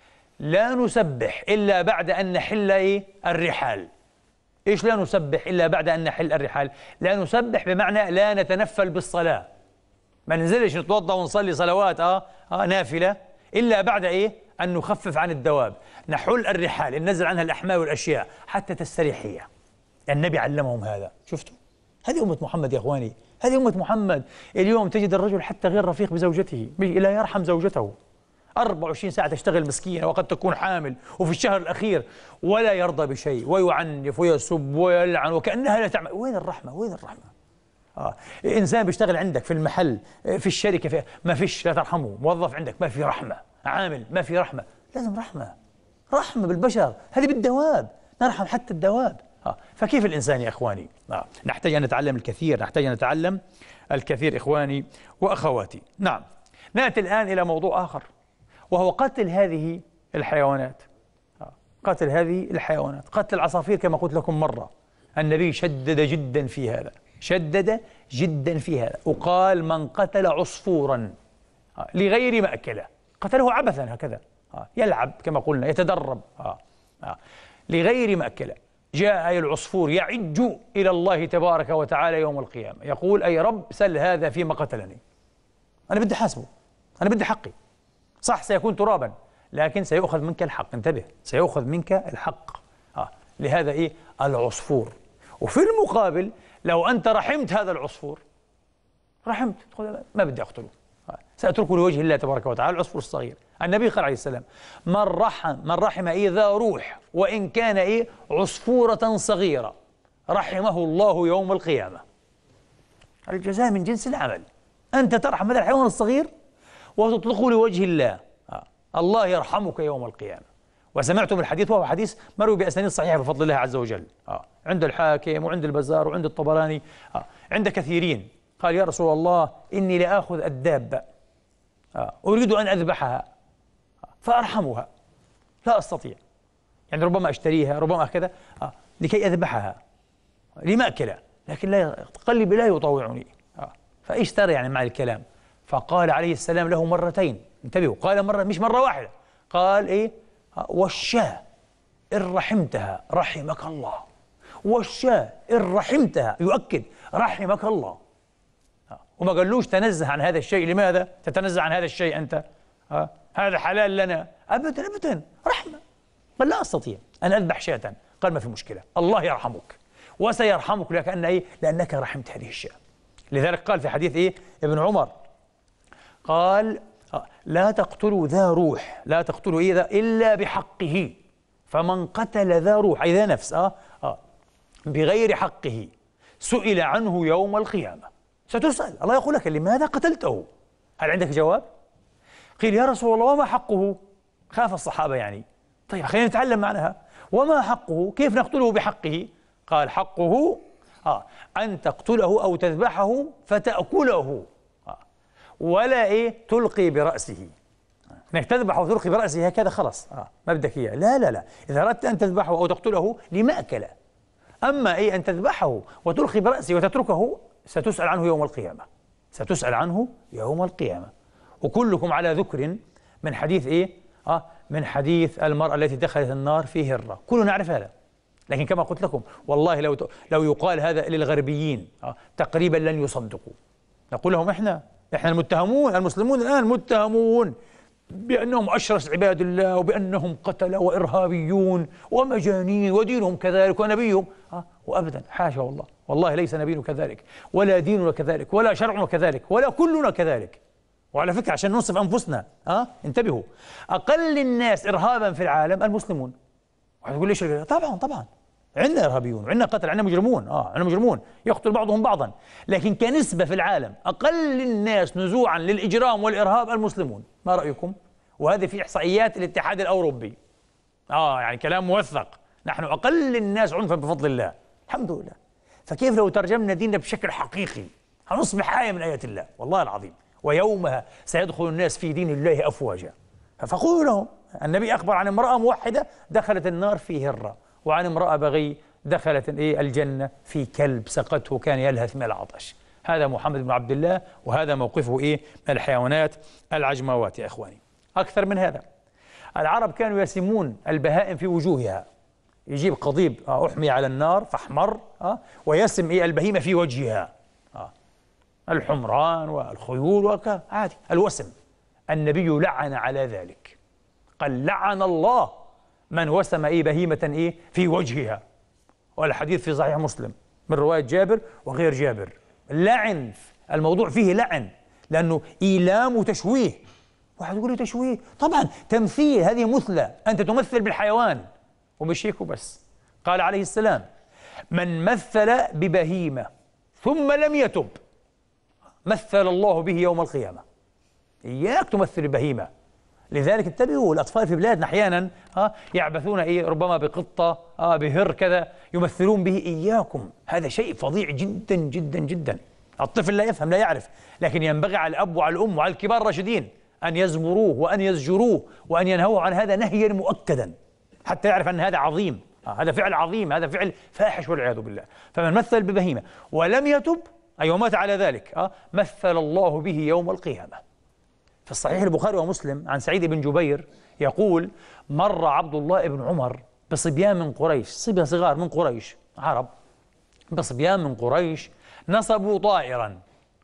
S1: لا نسبح إلا بعد أن نحل إيه الرحال. إيش لا نسبح إلا بعد أن نحل الرحال؟ لا نسبح بمعنى لا نتنفل بالصلاة، ما ننزلش نتوضأ ونصلي صلوات آه, آه نافلة إلا بعد إيه أن نخفف عن الدواب، نحل الرحال، ننزل عنها الأحمال والأشياء حتى تستريح هي. النبي علمهم هذا. شفتوا؟ هذه أمة محمد يا إخواني، هذه أمة محمد. اليوم تجد الرجل حتى غير رفيق بزوجته، لا يرحم زوجته، أربع وعشرين ساعة تشتغل مسكينة وقد تكون حامل وفي الشهر الأخير، ولا يرضى بشيء ويعنف ويسب ويلعن وكأنها لا تعمل. وين الرحمة؟ وين الرحمة؟ آه. إنسان بيشتغل عندك في المحل، في الشركة، في ما فيش، لا ترحمه. موظف عندك ما في رحمة، عامل ما في رحمة. لازم رحمة، رحمة بالبشر، هذه بالدواب، نرحم حتى الدواب. آه. فكيف الإنسان يا إخواني؟ آه. نحتاج أن نتعلم الكثير، نحتاج أن نتعلم الكثير إخواني وأخواتي. نعم، نأتي الآن إلى موضوع آخر، وهو قتل هذه الحيوانات. آه. قتل هذه الحيوانات، قتل العصافير كما قلت لكم مرة. النبي شدد جدا في هذا، شدد جدا في هذا، وقال من قتل عصفورا آه. لغير مأكله، قتله عبثا هكذا، آه. يلعب كما قلنا، يتدرب، آه. آه. لغير مأكله، جاء العصفور يعج إلى الله تبارك وتعالى يوم القيامة، يقول أي رب سل هذا فيما قتلني، أنا بدي حاسبه، أنا بدي حقي. صح سيكون ترابا، لكن سيؤخذ منك الحق، انتبه، سيؤخذ منك الحق. آه. لهذا إيه العصفور. وفي المقابل لو أنت رحمت هذا العصفور، رحمت، ما بدي أقتله، آه. سأتركه لوجه الله تبارك وتعالى. العصفور الصغير، النبي قال عليه السلام من رحم من رحم إيه ذا روح وإن كان إيه عصفورة صغيرة رحمه الله يوم القيامة. الجزاء من جنس العمل، أنت ترحم هذا الحيوان الصغير وتطلقه لوجه الله، آه. الله يرحمك يوم القيامة. وسمعتم الحديث، وهو حديث مروي بأسانيد صحيحة بفضل الله عز وجل، آه. عند الحاكم وعند البزار وعند الطبراني، آه. عند كثيرين. قال يا رسول الله إني لآخذ الدابة، آه. أريد أن أذبحها فأرحمها، لا أستطيع، يعني ربما أشتريها ربما كذا، آه. لكي أذبحها لمأكلها، لكن لا قلبي لا يطوعني، آه. فإيش ترى يعني مع الكلام؟ فقال عليه السلام له مرتين، انتبهوا، قال مرة مش مرة واحدة، قال إيه آه. والشاة إن رحمتها رحمك الله، والشاة إن رحمتها، يؤكد رحمك الله، آه. وما قالوش تنزه عن هذا الشيء. لماذا تتنزه عن هذا الشيء أنت؟ آه. هذا حلال لنا، أبدا أبدا، رحمة. قال لا أستطيع أن أذبح شاة، قال ما في مشكلة، الله يرحمك وسيرحمك، لكن إيه لأنك رحمت هذه الشاة. لذلك قال في حديث إيه ابن عمر، قال لا تقتلوا ذا روح، لا تقتلوا إيه ذا إلا بحقه، فمن قتل ذا روح أي ذا نفس آه آه بغير حقه سئل عنه يوم القيامة، ستسأل، الله يقول لك لماذا قتلته؟ هل عندك جواب؟ قيل يا رسول الله وما حقه؟ خاف الصحابة يعني، طيب خلينا نتعلم معناها، وما حقه؟ كيف نقتله بحقه؟ قال حقه آه أن تقتله أو تذبحه فتأكله، آه ولا إيه تلقي برأسه، انك تذبحه وتلقي برأسه هكذا خلاص، آه ما بدك إياه، لا لا لا، إذا أردت أن تذبحه أو تقتله لمأكله، أما إيه أن تذبحه وتلقي برأسه وتتركه ستسأل عنه يوم القيامة، ستسأل عنه يوم القيامة. وكلكم على ذكر من حديث إيه آه من حديث المرأة التي دخلت النار في هرة، كلنا نعرف هذا، لكن كما قلت لكم والله لو لو يقال هذا للغربيين آه تقريبا لن يصدقوا. نقول لهم احنا احنا المتهمون، المسلمون الآن متهمون بأنهم أشرس عباد الله وبأنهم قتلة وإرهابيون ومجانين ودينهم كذلك ونبيهم، ها وأبدا حاشا والله، والله ليس نبينا كذلك ولا ديننا كذلك ولا شرعنا كذلك ولا كلنا كذلك. وعلى فكرة عشان ننصف أنفسنا ها انتبهوا، أقل الناس إرهابا في العالم المسلمون. واحد يقول ليش؟ طبعا طبعا عندنا إرهابيون وعندنا قتل، عندنا مجرمون، اه عندنا مجرمون يقتل بعضهم بعضا، لكن كنسبة في العالم أقل الناس نزوعا للإجرام والإرهاب المسلمون. ما رأيكم؟ وهذه في إحصائيات الاتحاد الأوروبي، اه يعني كلام موثق، نحن أقل الناس عنفا بفضل الله الحمد لله. فكيف لو ترجمنا ديننا بشكل حقيقي هنصبح آية من آيات الله والله العظيم. ويومها سيدخل الناس في دين الله أفواجا. فقولوا لهم، النبي أخبر عن امرأة موحدة دخلت النار في هرة، وعن امرأة بغي دخلت إيه الجنة في كلب سقته كان يلهث من العطش. هذا محمد بن عبد الله، وهذا موقفه إيه من الحيوانات العجموات. يا إخواني أكثر من هذا، العرب كانوا يسمون البهائم في وجوهها، يجيب قضيب أحمي على النار فاحمر ويسم إيه البهيمة في وجهها، الحمران والخيول وكذا عادي الوسم. النبي لعن على ذلك، قال لعن الله من وسم إيه بهيمة إيه في وجهها. والحديث في صحيح مسلم من رواية جابر وغير جابر. لعن، الموضوع فيه لعن لأنه إيلام وتشويه. واحد يقول لي تشويه، طبعا تمثيل، هذه مثلى، أنت تمثل بالحيوان. ومش هيك وبس، قال عليه السلام من مثل ببهيمة ثم لم يتب مثل الله به يوم القيامة. إياك تمثل البهيمة. لذلك انتبهوا، الأطفال في بلادنا أحيانا ها يعبثون إيه ربما بقطة آه بهر كذا يمثلون به. إياكم، هذا شيء فظيع جدا جدا جدا. الطفل لا يفهم لا يعرف، لكن ينبغي على الأب وعلى الأم وعلى الكبار الراشدين أن يزمروه وأن يزجروه وأن ينهوه عن هذا نهيا مؤكدا حتى يعرف أن هذا عظيم، آه هذا فعل عظيم، هذا فعل فاحش والعياذ بالله. فمن مثل ببهيمة ولم يتب أي ومات على ذلك آه مثل الله به يوم القيامة. في الصحيح البخاري ومسلم عن سعيد بن جبير يقول مر عبد الله بن عمر بصبيان من قريش، صبية صغار من قريش عرب، بصبيان من قريش نصبوا طائرا،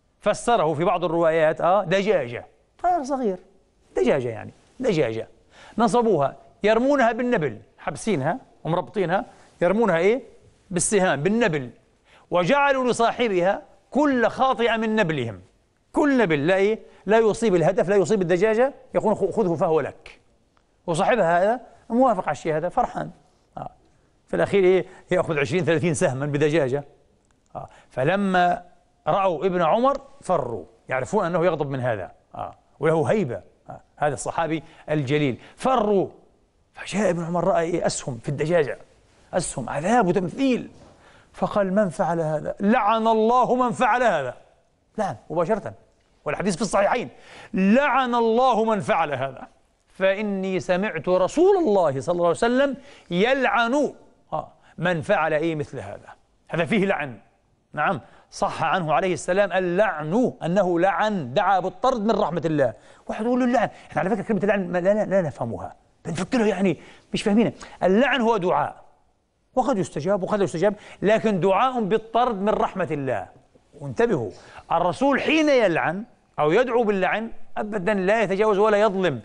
S1: فسره في بعض الروايات آه دجاجة، طائر صغير دجاجة يعني دجاجة، نصبوها يرمونها بالنبل، حبسينها ومربطينها يرمونها إيه بالسهام بالنبل، وجعلوا لصاحبها كل خاطئة من نبلهم، كل نبل لا إيه لا يصيب الهدف لا يصيب الدجاجة يقول خذه فهو لك. وصاحبها هذا موافق على الشيء هذا فرحان، آه. في الأخير إيه يأخذ عشرين ثلاثين سهما بدجاجة. آه. فلما رأوا ابن عمر فروا، يعرفون أنه يغضب من هذا آه. وله هيبة آه. هذا الصحابي الجليل، فروا. فجاء ابن عمر رأى إيه أسهم في الدجاجة، أسهم عذاب وتمثيل، فقال من فعل هذا؟ لعن الله من فعل هذا. لعن مباشرة، والحديث في الصحيحين لعن الله من فعل هذا، فإني سمعت رسول الله صلى الله عليه وسلم يلعن من فعل إيه مثل هذا. هذا فيه لعن. نعم صح عنه عليه السلام اللعن أنه لعن، دعا بالطرد من رحمة الله. واحد يقول له اللعن، احنا على فكرة كلمة اللعن لا, لا, لا نفهمها، بنفكرها يعني مش فاهمينها. اللعن هو دعاء وقد يستجاب وقد لا يستجاب، لكن دعاء بالطرد من رحمة الله. وانتبهوا، الرسول حين يلعن أو يدعو باللعن أبدا لا يتجاوز ولا يظلم،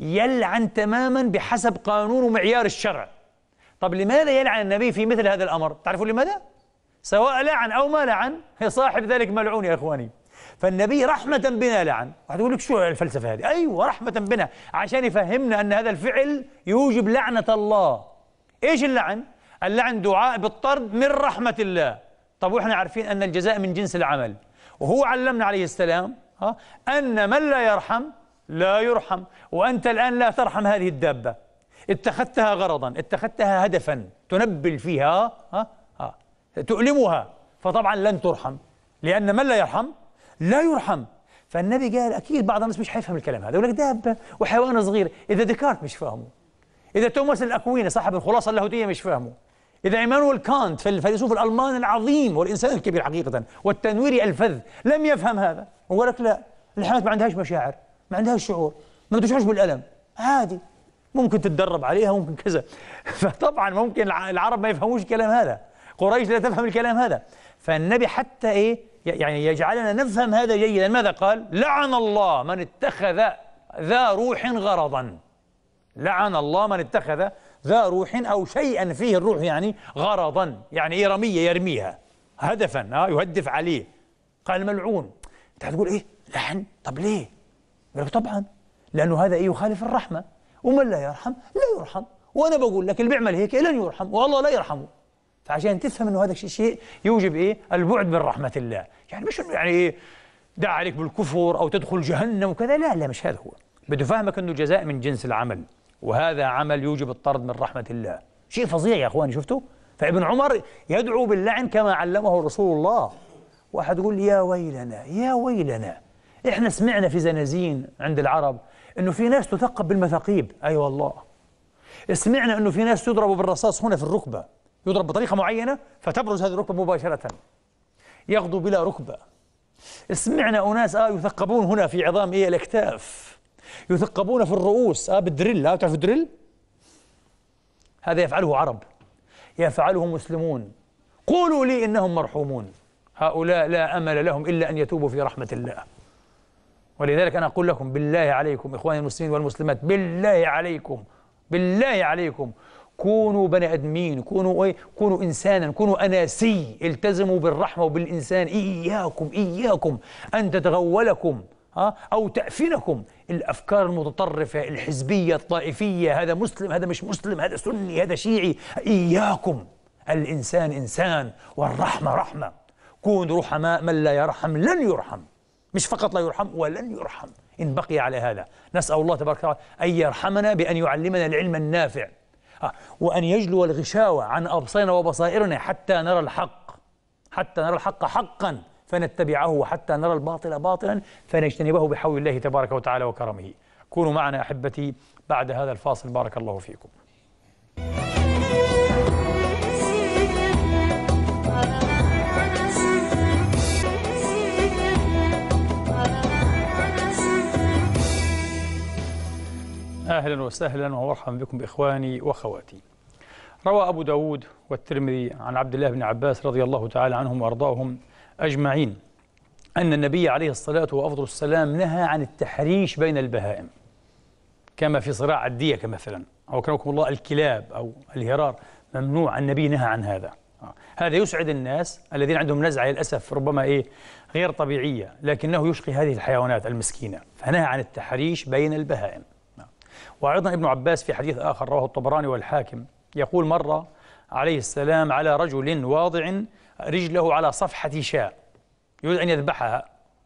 S1: يلعن تماما بحسب قانون ومعيار الشرع. طب لماذا يلعن النبي في مثل هذا الأمر؟ تعرفون لماذا؟ سواء لعن أو ما لعن صاحب ذلك ملعون يا إخواني. فالنبي رحمة بنا لعن. واحد يقول لك شو الفلسفة هذه؟ أيوة رحمة بنا عشان يفهمنا أن هذا الفعل يوجب لعنة الله. إيش اللعن؟ اللعن دعاء بالطرد من رحمة الله. طب وإحنا عارفين أن الجزاء من جنس العمل، وهو علمنا عليه السلام ها أن من لا يرحم لا يرحم. وأنت الآن لا ترحم هذه الدابة، اتخذتها غرضا، اتخذتها هدفا تنبل فيها ها ها تؤلمها، فطبعا لن ترحم، لأن من لا يرحم لا يرحم. فالنبي قال أكيد بعض الناس مش حيفهم الكلام هذا، يقول لك دابة وحيوان صغير. إذا ديكارت مش فاهمه، إذا توماس الأكويني صاحب الخلاصة اللاهوتية مش فاهمه، إذا إيمانويل كانت في الفيلسوف الألماني العظيم والإنسان الكبير حقيقة والتنويري الفذ لم يفهم هذا، وقال لك لا الحيوانات ما عندهاش مشاعر، ما عندهاش شعور، ما بتشعرش بالألم، عادي ممكن تتدرب عليها ممكن كذا. فطبعا ممكن العرب ما يفهموش الكلام هذا، قريش لا تفهم الكلام هذا. فالنبي حتى إيه يعني يجعلنا نفهم هذا جيدا. ماذا قال؟ لعن الله من اتخذ ذا روح غرضا. لعن الله من اتخذ ذا روح أو شيئا فيه الروح يعني غرضا، يعني إيه رمية يرميها هدفا، ها يهدف عليه. قال ملعون. أنت هتقول إيه؟ لعن؟ طب ليه؟ يقول لك طبعا لأنه هذا إيه يخالف الرحمة، ومن لا يرحم لا يرحم، وأنا بقول لك اللي بيعمل هيك لن يرحم والله لا يرحمه. فعشان تفهم أنه هذا الشيء يوجب إيه؟ البعد من رحمة الله. يعني مش يعني إيه دع عليك بالكفر أو تدخل جهنم وكذا، لا لا مش هذا هو. بده فهمك أنه الجزاء من جنس العمل، وهذا عمل يوجب الطرد من رحمة الله. شيء فظيع يا أخواني، شفتوا؟ فابن عمر يدعو باللعن كما علمه رسول الله. واحد يقول يا ويلنا يا ويلنا، إحنا سمعنا في زنازين عند العرب أنه في ناس تثقب بالمثاقيب. أي أيوة والله. سمعنا أنه في ناس تضرب بالرصاص هنا في الركبة، يضرب بطريقة معينة فتبرز هذه الركبة مباشرة، يغدو بلا ركبة. سمعنا أناس آه يثقبون هنا في عظام إيه الأكتاف، يثقبون في الرؤوس آه بالدريل. آه تعرف الدريل؟ هذا يفعله عرب، يفعله مسلمون. قولوا لي إنهم مرحومون. هؤلاء لا أمل لهم إلا أن يتوبوا في رحمة الله. ولذلك أنا أقول لكم بالله عليكم إخواني المسلمين والمسلمات، بالله عليكم بالله عليكم كونوا بني أدمين، كونوا إيه؟ كونوا إنسانا، كونوا أناسي، التزموا بالرحمة وبالإنسان. إياكم إياكم أن تتغولكم ها أو تأفنكم الأفكار المتطرفة الحزبية الطائفية، هذا مسلم هذا مش مسلم، هذا سني هذا شيعي. إياكم، الإنسان إنسان والرحمة رحمة. كونوا رحماء، من لا يرحم لن يرحم، مش فقط لا يرحم ولن يرحم إن بقي على هذا. نسأل الله تبارك وتعالى أن يرحمنا بأن يعلمنا العلم النافع، وأن يجلو الغشاوة عن أبصارنا وبصائرنا حتى نرى الحق، حتى نرى الحق حقا فنتبعه، وحتى نرى الباطل باطلا فنجتنبه بحول الله تبارك وتعالى وكرمه. كونوا معنا أحبتي بعد هذا الفاصل، بارك الله فيكم. أهلا وسهلا ومرحبا بكم إخواني وأخواتي. روى أبو داود والترمذي عن عبد الله بن عباس رضي الله تعالى عنهم وأرضاهم أجمعين أن النبي عليه الصلاة وأفضل السلام نهى عن التحريش بين البهائم، كما في صراع الدية كمثلا، أو أكرمكم الله الكلاب أو الهرار ممنوع. النبي نهى عن هذا. هذا يسعد الناس الذين عندهم نزعة للأسف ربما إيه غير طبيعية، لكنه يشقي هذه الحيوانات المسكينة، فنهى عن التحريش بين البهائم. وأيضا ابن عباس في حديث آخر رواه الطبراني والحاكم يقول مر عليه السلام على رجل واضع رجله على صفحة شاة يريد أن يذبحها،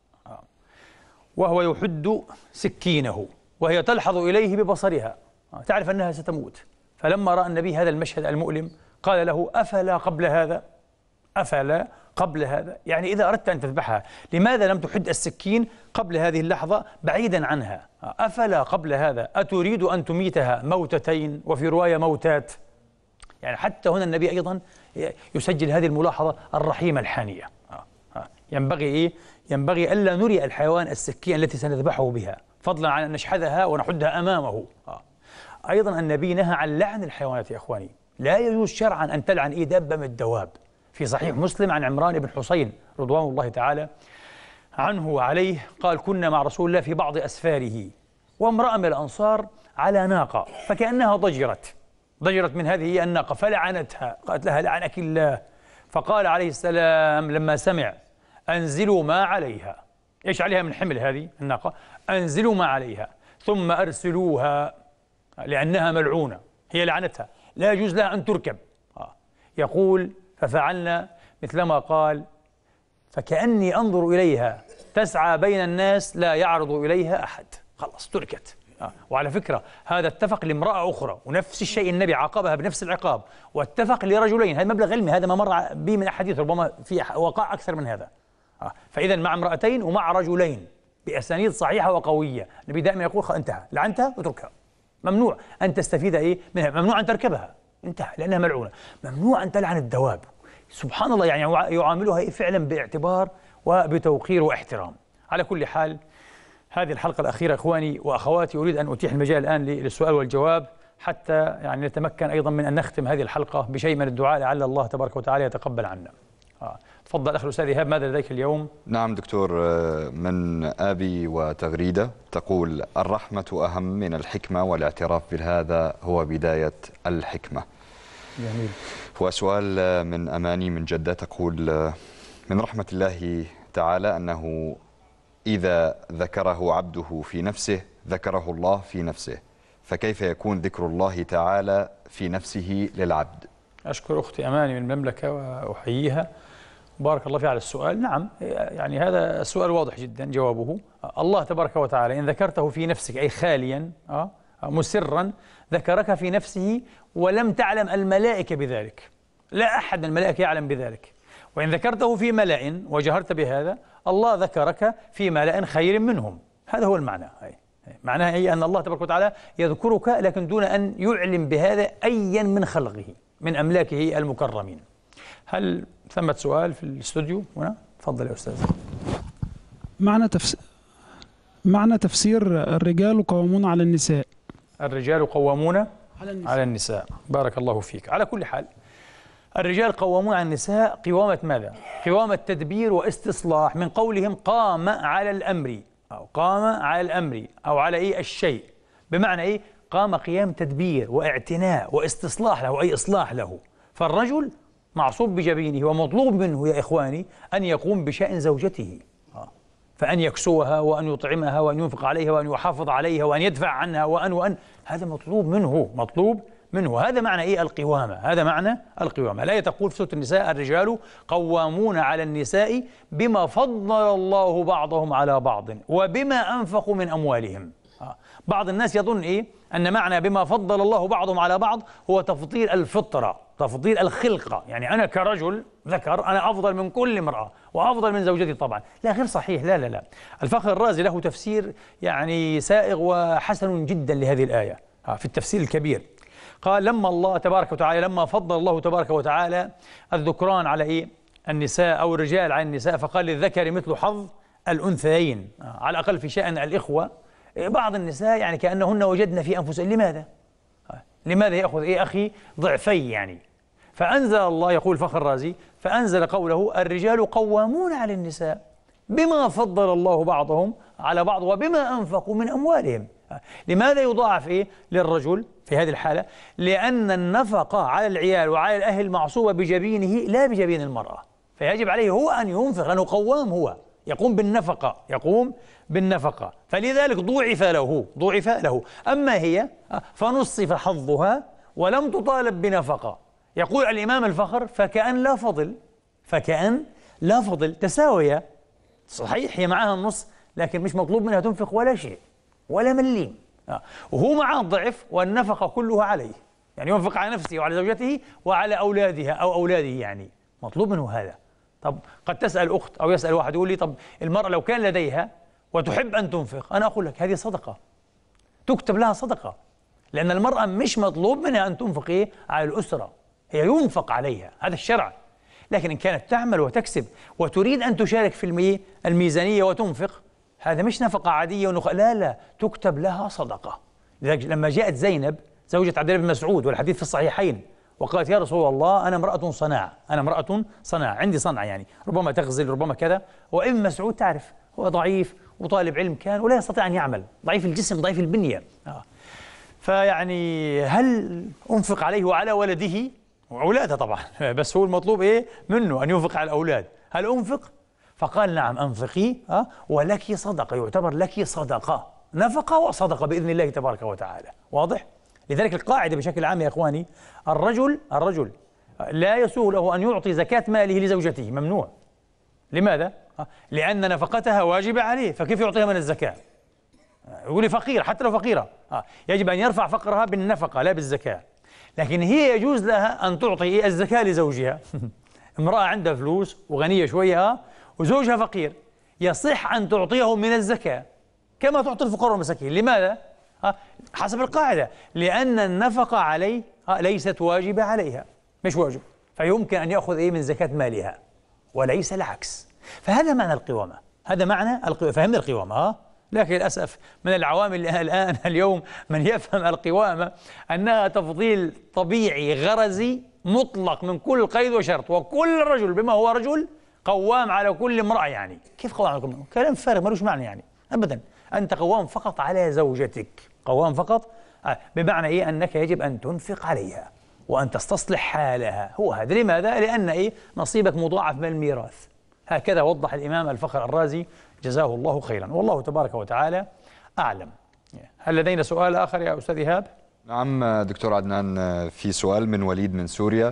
S1: وهو يحد سكينه وهي تلحظ إليه ببصرها، تعرف أنها ستموت. فلما رأى النبي هذا المشهد المؤلم قال له أفلا قبل هذا، أفلا قبل هذا، يعني إذا أردت أن تذبحها لماذا لم تحد السكين قبل هذه اللحظة بعيدا عنها؟ أفلا قبل هذا أتريد أن تميتها موتتين، وفي رواية موتات. يعني حتى هنا النبي أيضا يسجل هذه الملاحظة الرحيمة الحانية. ينبغي إيه؟ ينبغي ألا نري الحيوان السكين التي سنذبحه بها، فضلا عن أن نشحذها ونحدها أمامه. أيضا النبي نهى عن لعن الحيوانات يا إخواني. لا يجوز شرعا أن تلعن إيه دابة من الدواب. في صحيح مسلم عن عمران بن حسين رضوان الله تعالى عنه وعليه قال كنا مع رسول الله في بعض أسفاره وامرأة من الأنصار على ناقة فكأنها ضجرت ضجرت من هذه الناقة فلعنتها، قالت لها لعنك الله. فقال عليه السلام لما سمع أنزلوا ما عليها، إيش عليها من حمل هذه الناقة؟ أنزلوا ما عليها ثم أرسلوها لأنها ملعونة، هي لعنتها لا يجوز لها أن تركب. يقول ففعلنا مثلما قال فكأني أنظر إليها تسعى بين الناس لا يعرض إليها أحد، خلاص تركت. آه. وعلى فكرة هذا اتفق لامرأة أخرى ونفس الشيء النبي عاقبها بنفس العقاب، واتفق لرجلين، هذا مبلغ علمي، هذا ما مر به من أحاديث ربما في وقع أكثر من هذا. آه. فإذا مع امرأتين ومع رجلين بأسانيد صحيحة وقوية. النبي دائما يقول انتهى، لعنتها اتركها، ممنوع أن تستفيد إيه منها، ممنوع أن تركبها، انتهى لأنها ملعونة. ممنوع أن تلعن الدواب، سبحان الله، يعني يعاملها فعلا باعتبار وبتوقير واحترام. على كل حال هذه الحلقة الأخيرة إخواني وأخواتي أريد أن أتيح المجال الآن للسؤال والجواب حتى يعني نتمكن أيضا من أن نختم هذه الحلقة بشيء من الدعاء لعل الله تبارك وتعالى يتقبل عنا. آه. تفضل أخي الأستاذ إيهاب، ماذا لديك اليوم؟
S2: نعم دكتور، من آبي وتغريدة تقول: الرحمة أهم من الحكمة، والاعتراف بهذا هو بداية الحكمة.
S1: جميل.
S2: وسؤال من أماني من جدة تقول: من رحمة الله تعالى أنه إذا ذكره عبده في نفسه ذكره الله في نفسه، فكيف يكون ذكر الله تعالى في نفسه للعبد؟
S1: أشكر أختي أماني من المملكة وأحييها، بارك الله فيها على السؤال. نعم، يعني هذا السؤال واضح جدا جوابه. الله تبارك وتعالى إن ذكرته في نفسك أي خاليا أه مسرا ذكرك في نفسه ولم تعلم الملائكة بذلك، لا أحد من الملائكة يعلم بذلك. وإن ذكرته في ملأ وجهرت بهذا، الله ذكرك في ملأ خير منهم. هذا هو المعنى. معناها هي أن الله تبارك وتعالى يذكرك لكن دون أن يعلم بهذا أيا من خلقه من أملاكه المكرمين. هل ثمة سؤال في الاستوديو هنا؟ تفضل يا أستاذ.
S3: معنى تفسير معنى تفسير الرجال قوامون على النساء.
S1: الرجال قوامون
S3: على النساء.
S1: على النساء. بارك الله فيك. على كل حال، الرجال قوامون على النساء قوامة ماذا؟ قوامة تدبير واستصلاح، من قولهم قام على الأمر أو قام على الأمر أو على إيه الشيء، بمعنى إيه؟ قام قيام تدبير واعتناء واستصلاح له، أي إصلاح له. فالرجل معصوب بجبينه ومطلوب منه يا إخواني أن يقوم بشأن زوجته، فأن يكسوها وأن يطعمها وأن ينفق عليها وأن يحافظ عليها وأن يدفع عنها وأن وأن هذا مطلوب منه، مطلوب منه. هذا معنى إيه القوامة، هذا معنى القوامة. الآية تقول في سورة النساء: الرجال قوامون على النساء بما فضل الله بعضهم على بعض وبما أنفقوا من أموالهم. بعض الناس يظن إيه أن معنى بما فضل الله بعضهم على بعض هو تفضيل الفطرة، تفضيل الخلقة، يعني أنا كرجل ذكر أنا أفضل من كل امرأة وأفضل من زوجتي طبعا. لا، غير صحيح. لا لا لا الفخر الرازي له تفسير يعني سائغ وحسن جدا لهذه الآية في التفسير الكبير. قال: لما الله تبارك وتعالى لما فضل الله تبارك وتعالى الذكران على إيه النساء أو الرجال على النساء، فقال: للذكر مثل حظ الأنثيين، على الأقل في شأن الإخوة. بعض النساء يعني كأنهن وجدن في أنفسهن لماذا؟ لماذا يأخذ إيه أخي ضعفي يعني؟ فأنزل الله، يقول الفخر الرازي، فأنزل قوله: الرجال قوامون على النساء بما فضل الله بعضهم على بعض وبما أنفقوا من أموالهم. لماذا يضاعف إيه للرجل في هذه الحالة؟ لأن النفقة على العيال وعلى الأهل معصوبة بجبينه لا بجبين المرأة، فيجب عليه هو أن ينفق، لأنه قوام، هو يقوم بالنفقة، يقوم بالنفقة، فلذلك ضُعف له ضُعف له. أما هي فنصف حظها ولم تطالب بنفقة. يقول الإمام الفخر: فكأن لا فضل، فكأن لا فضل، تساوية. صحيح هي معها النص لكن مش مطلوب منها تنفق ولا شيء ولا مليم، وهو معه الضعف والنفقة كلها عليه، يعني ينفق على نفسه وعلى زوجته وعلى أولادها أو أولاده، يعني مطلوب منه هذا. طب قد تسأل أخت أو يسأل واحد يقول لي: طب المرأة لو كان لديها وتحب أن تنفق، أنا أقول لك هذه صدقة، تكتب لها صدقة، لأن المرأة مش مطلوب منها أن تنفق إيه على الأسرة، هي ينفق عليها، هذا الشرع. لكن إن كانت تعمل وتكسب وتريد أن تشارك في الميزانية وتنفق، هذا مش نفقة عادية ونخ... لا لا تكتب لها صدقة. لذلك لما جاءت زينب زوجة عبد الله بن مسعود والحديث في الصحيحين وقالت: يا رسول الله أنا امرأة صناعة، أنا امرأة صناعة، عندي صنعة، يعني ربما تغزل ربما كذا. وابن مسعود تعرف هو ضعيف وطالب علم كان ولا يستطيع أن يعمل، ضعيف الجسم ضعيف البنية، آه. فيعني هل أنفق عليه وعلى ولده وأولاده طبعا بس هو المطلوب إيه منه أن ينفق على الأولاد، هل أنفق؟ فقال: نعم أنفقي، أه؟ ولك صدقة، يعتبر لك صدقة، نفقة وصدقة بإذن الله تبارك وتعالى. واضح؟ لذلك القاعدة بشكل عام يا إخواني، الرجل الرجل لا يسوغ له أن يعطي زكاة ماله لزوجته، ممنوع. لماذا؟ أه؟ لأن نفقتها واجبة عليه، فكيف يعطيها من الزكاة؟ يقول لي فقير، حتى لو فقيرة أه؟ يجب أن يرفع فقرها بالنفقة لا بالزكاة. لكن هي يجوز لها أن تعطي الزكاة لزوجها امرأة عندها فلوس وغنية شوية وزوجها فقير، يصح أن تعطيه من الزكاة كما تعطي الفقراء والمساكين. لماذا؟ حسب القاعدة، لأن النفقة عليه ليست واجبة عليها، مش واجب، فيمكن أن يأخذ إيه من زكاة مالها وليس العكس. فهذا معنى القوامة، هذا معنى القوامة. فهمنا القوامة ها؟ لكن للأسف من العوامل الآن اليوم من يفهم القوامة أنها تفضيل طبيعي غرزي مطلق من كل قيد وشرط، وكل رجل بما هو رجل قوام على كل امرأة. يعني كيف قوام على كل امرأة؟ كلام فارغ ملوش معنى يعني أبدا. أنت قوام فقط على زوجتك، قوام فقط بمعنى إيه؟ أنك يجب أن تنفق عليها وأن تستصلح حالها. هو هذا. لماذا؟ لأن إيه؟ نصيبك مضاعف من الميراث. هكذا وضح الإمام الفخر الرازي جزاه الله خيرا، والله تبارك وتعالى أعلم. هل لدينا سؤال آخر يا أستاذ إيهاب؟
S2: نعم دكتور عدنان، في سؤال من وليد من سوريا.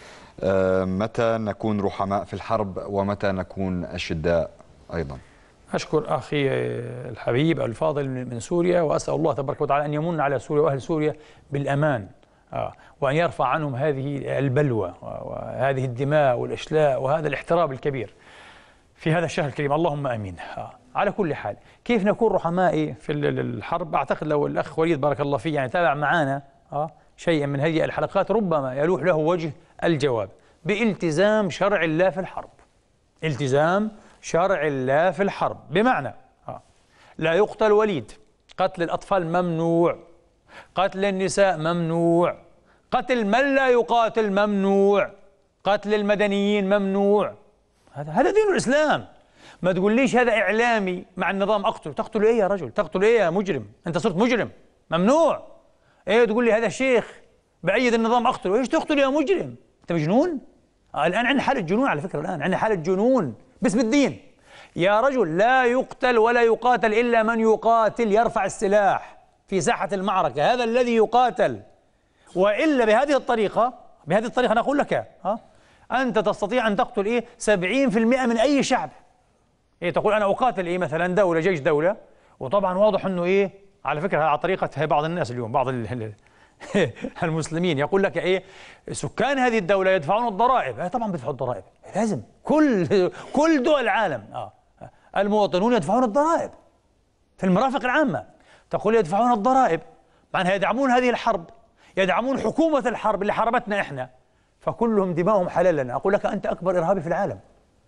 S2: متى نكون رحماء في الحرب ومتى نكون أشداء أيضا؟
S1: أشكر أخي الحبيب الفاضل من سوريا، وأسأل الله تبارك وتعالى أن يمن على سوريا وأهل سوريا بالأمان، آه وأن يرفع عنهم هذه البلوى وهذه الدماء والإشلاء وهذا الاحتراب الكبير في هذا الشهر الكريم، اللهم آمين. آه على كل حال، كيف نكون رحماء في الحرب؟ أعتقد لو الأخ وليد بارك الله فيه يعني تابع معنا آه شيئا من هذه الحلقات ربما يلوح له وجه الجواب بالتزام شرع الله في الحرب. التزام شرع الله في الحرب بمعنى آه لا يقتل وليد، قتل الأطفال ممنوع، قتل النساء ممنوع، قتل من لا يقاتل ممنوع، قتل المدنيين ممنوع. هذا هذا دين الإسلام. ما تقول ليش هذا إعلامي مع النظام أقتل. تقتل إيه يا رجل؟ تقتل إيه يا مجرم؟ أنت صرت مجرم، ممنوع. إيه تقول لي هذا شيخ بأيد النظام أقتل. إيش تقتل يا مجرم؟ أنت مجنون؟ آه الآن عندنا حالة جنون على فكرة، الآن عندنا حالة جنون باسم الدين. يا رجل لا يقتل ولا يقاتل إلا من يقاتل يرفع السلاح في ساحة المعركة، هذا الذي يقاتل. وإلا بهذه الطريقة بهذه الطريقة أنا أقول لك ها أنت تستطيع أن تقتل إيه سبعين في المئة من أي شعب. إيه تقول أنا أقاتل إيه مثلا دولة جيش دولة، وطبعا واضح أنه إيه على فكرة على طريقة بعض الناس اليوم بعض المسلمين يقول لك إيه سكان هذه الدولة يدفعون الضرائب. إيه طبعا بيدفعوا الضرائب، لازم كل كل دول العالم آه المواطنون يدفعون الضرائب في المرافق العامة. تقول يدفعون الضرائب معناها يدعمون هذه الحرب، يدعمون حكومة الحرب اللي حاربتنا إحنا، فكلهم دماؤهم حلال لنا. أقول لك أنت أكبر إرهابي في العالم،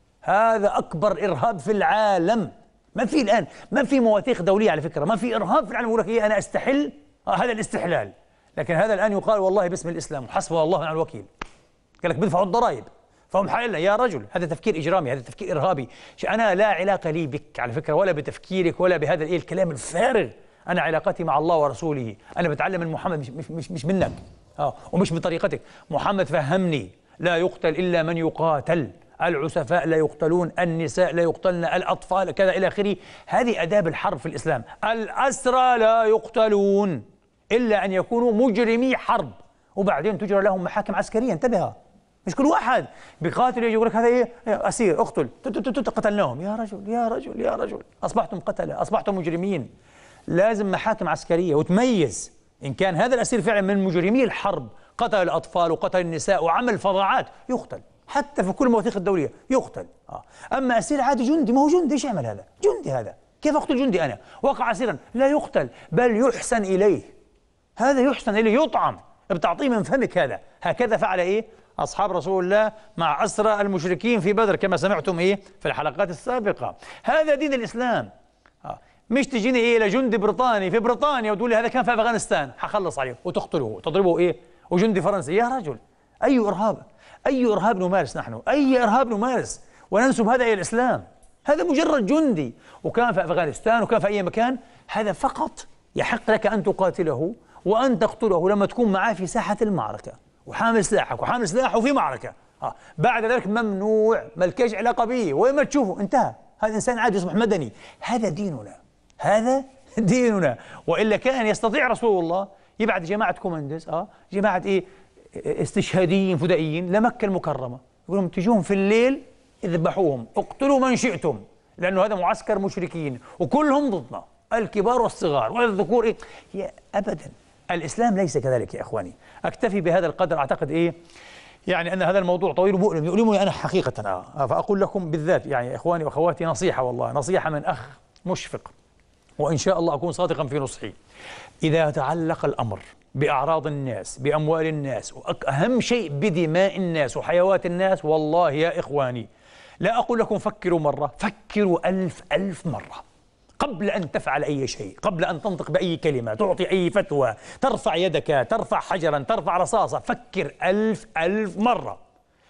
S1: هذا أكبر إرهاب في العالم. ما في الآن ما في مواثيق دولية على فكرة، ما في إرهاب في العالم يقول لك إيه أنا أستحل آه هذا الاستحلال. لكن هذا الآن يقال والله باسم الإسلام وحسبه الله ونعم الوكيل، قال لك بيدفعوا الضرائب فهم حلال. يا رجل هذا تفكير إجرامي، هذا تفكير إرهابي. أنا لا علاقة لي بك على فكرة ولا بتفكيرك ولا بهذا إيه الكلام الفارغ. أنا علاقتي مع الله ورسوله، أنا بتعلم من محمد مش مش مش, مش منك آه ومش بطريقتك. محمد فهمني لا يقتل إلا من يقاتل، العسفاء لا يقتلون، النساء لا يقتلن، الأطفال كذا إلى آخره. هذه آداب الحرب في الإسلام. الأسرى لا يقتلون إلا أن يكونوا مجرمي حرب، وبعدين تجرى لهم محاكم عسكرية. انتبه، مش كل واحد بيقاتل يجي يقول لك هذا ايه اسير اقتل قتلناهم. يا رجل يا رجل يا رجل اصبحتم قتله، اصبحتم مجرمين. لازم محاكم عسكريه وتميز ان كان هذا الاسير فعلا من مجرمي الحرب، قتل الاطفال وقتل النساء وعمل فظاعات، يقتل حتى في كل المواثيق الدوليه يقتل. آه. اما اسير عادي جندي، ما هو جندي، ايش يعمل هذا؟ جندي هذا، كيف اقتل جندي انا؟ وقع اسيرا لا يقتل بل يحسن اليه. هذا يحسن اليه، يطعم، بتعطيه من فمك. هذا هكذا فعل ايه؟ أصحاب رسول الله مع أسرى المشركين في بدر كما سمعتم إيه في الحلقات السابقة. هذا دين الإسلام. آه. مش تجيني إيه لجندي بريطاني في بريطانيا وتقول لي هذا كان في أفغانستان حخلص عليه وتقتله وتضربه إيه وجندي فرنسي. يا رجل أي إرهاب، أي إرهاب نمارس نحن، أي إرهاب نمارس وننسب هذا إلى الإسلام؟ هذا مجرد جندي وكان في أفغانستان وكان في أي مكان. هذا فقط يحق لك أن تقاتله وأن تقتله لما تكون معاه في ساحة المعركة وحامل سلاحك وحامل سلاح وفي معركة. آه. بعد ذلك ممنوع، ملكش علاقة به، وين ما تشوفه انتهى، هذا إنسان عادي يصبح مدني. هذا ديننا، هذا ديننا. وإلا كان يستطيع رسول الله يبعث جماعة كوماندوز آه جماعة إيه استشهاديين فدائيين لمكة المكرمة، يقول لهم تجوهم في الليل اذبحوهم اقتلوا من شئتم، لأنه هذا معسكر مشركين وكلهم ضدنا، الكبار والصغار والذكور. إيه؟ يا أبدا، الإسلام ليس كذلك يا إخواني. أكتفي بهذا القدر. أعتقد إيه يعني أن هذا الموضوع طويل ومؤلم، يؤلمني أنا حقيقة. آه. فأقول لكم بالذات يعني إخواني وأخواتي نصيحة، والله نصيحة من أخ مشفق، وإن شاء الله أكون صادقا في نصحي. إذا تعلق الأمر بأعراض الناس، بأموال الناس، وأهم شيء بدماء الناس وحيوات الناس، والله يا إخواني لا أقول لكم فكروا مرة، فكروا ألف ألف مرة قبل أن تفعل أي شيء، قبل أن تنطق بأي كلمة، تعطي أي فتوى، ترفع يدك، ترفع حجرا، ترفع رصاصة. فكر ألف ألف مرة.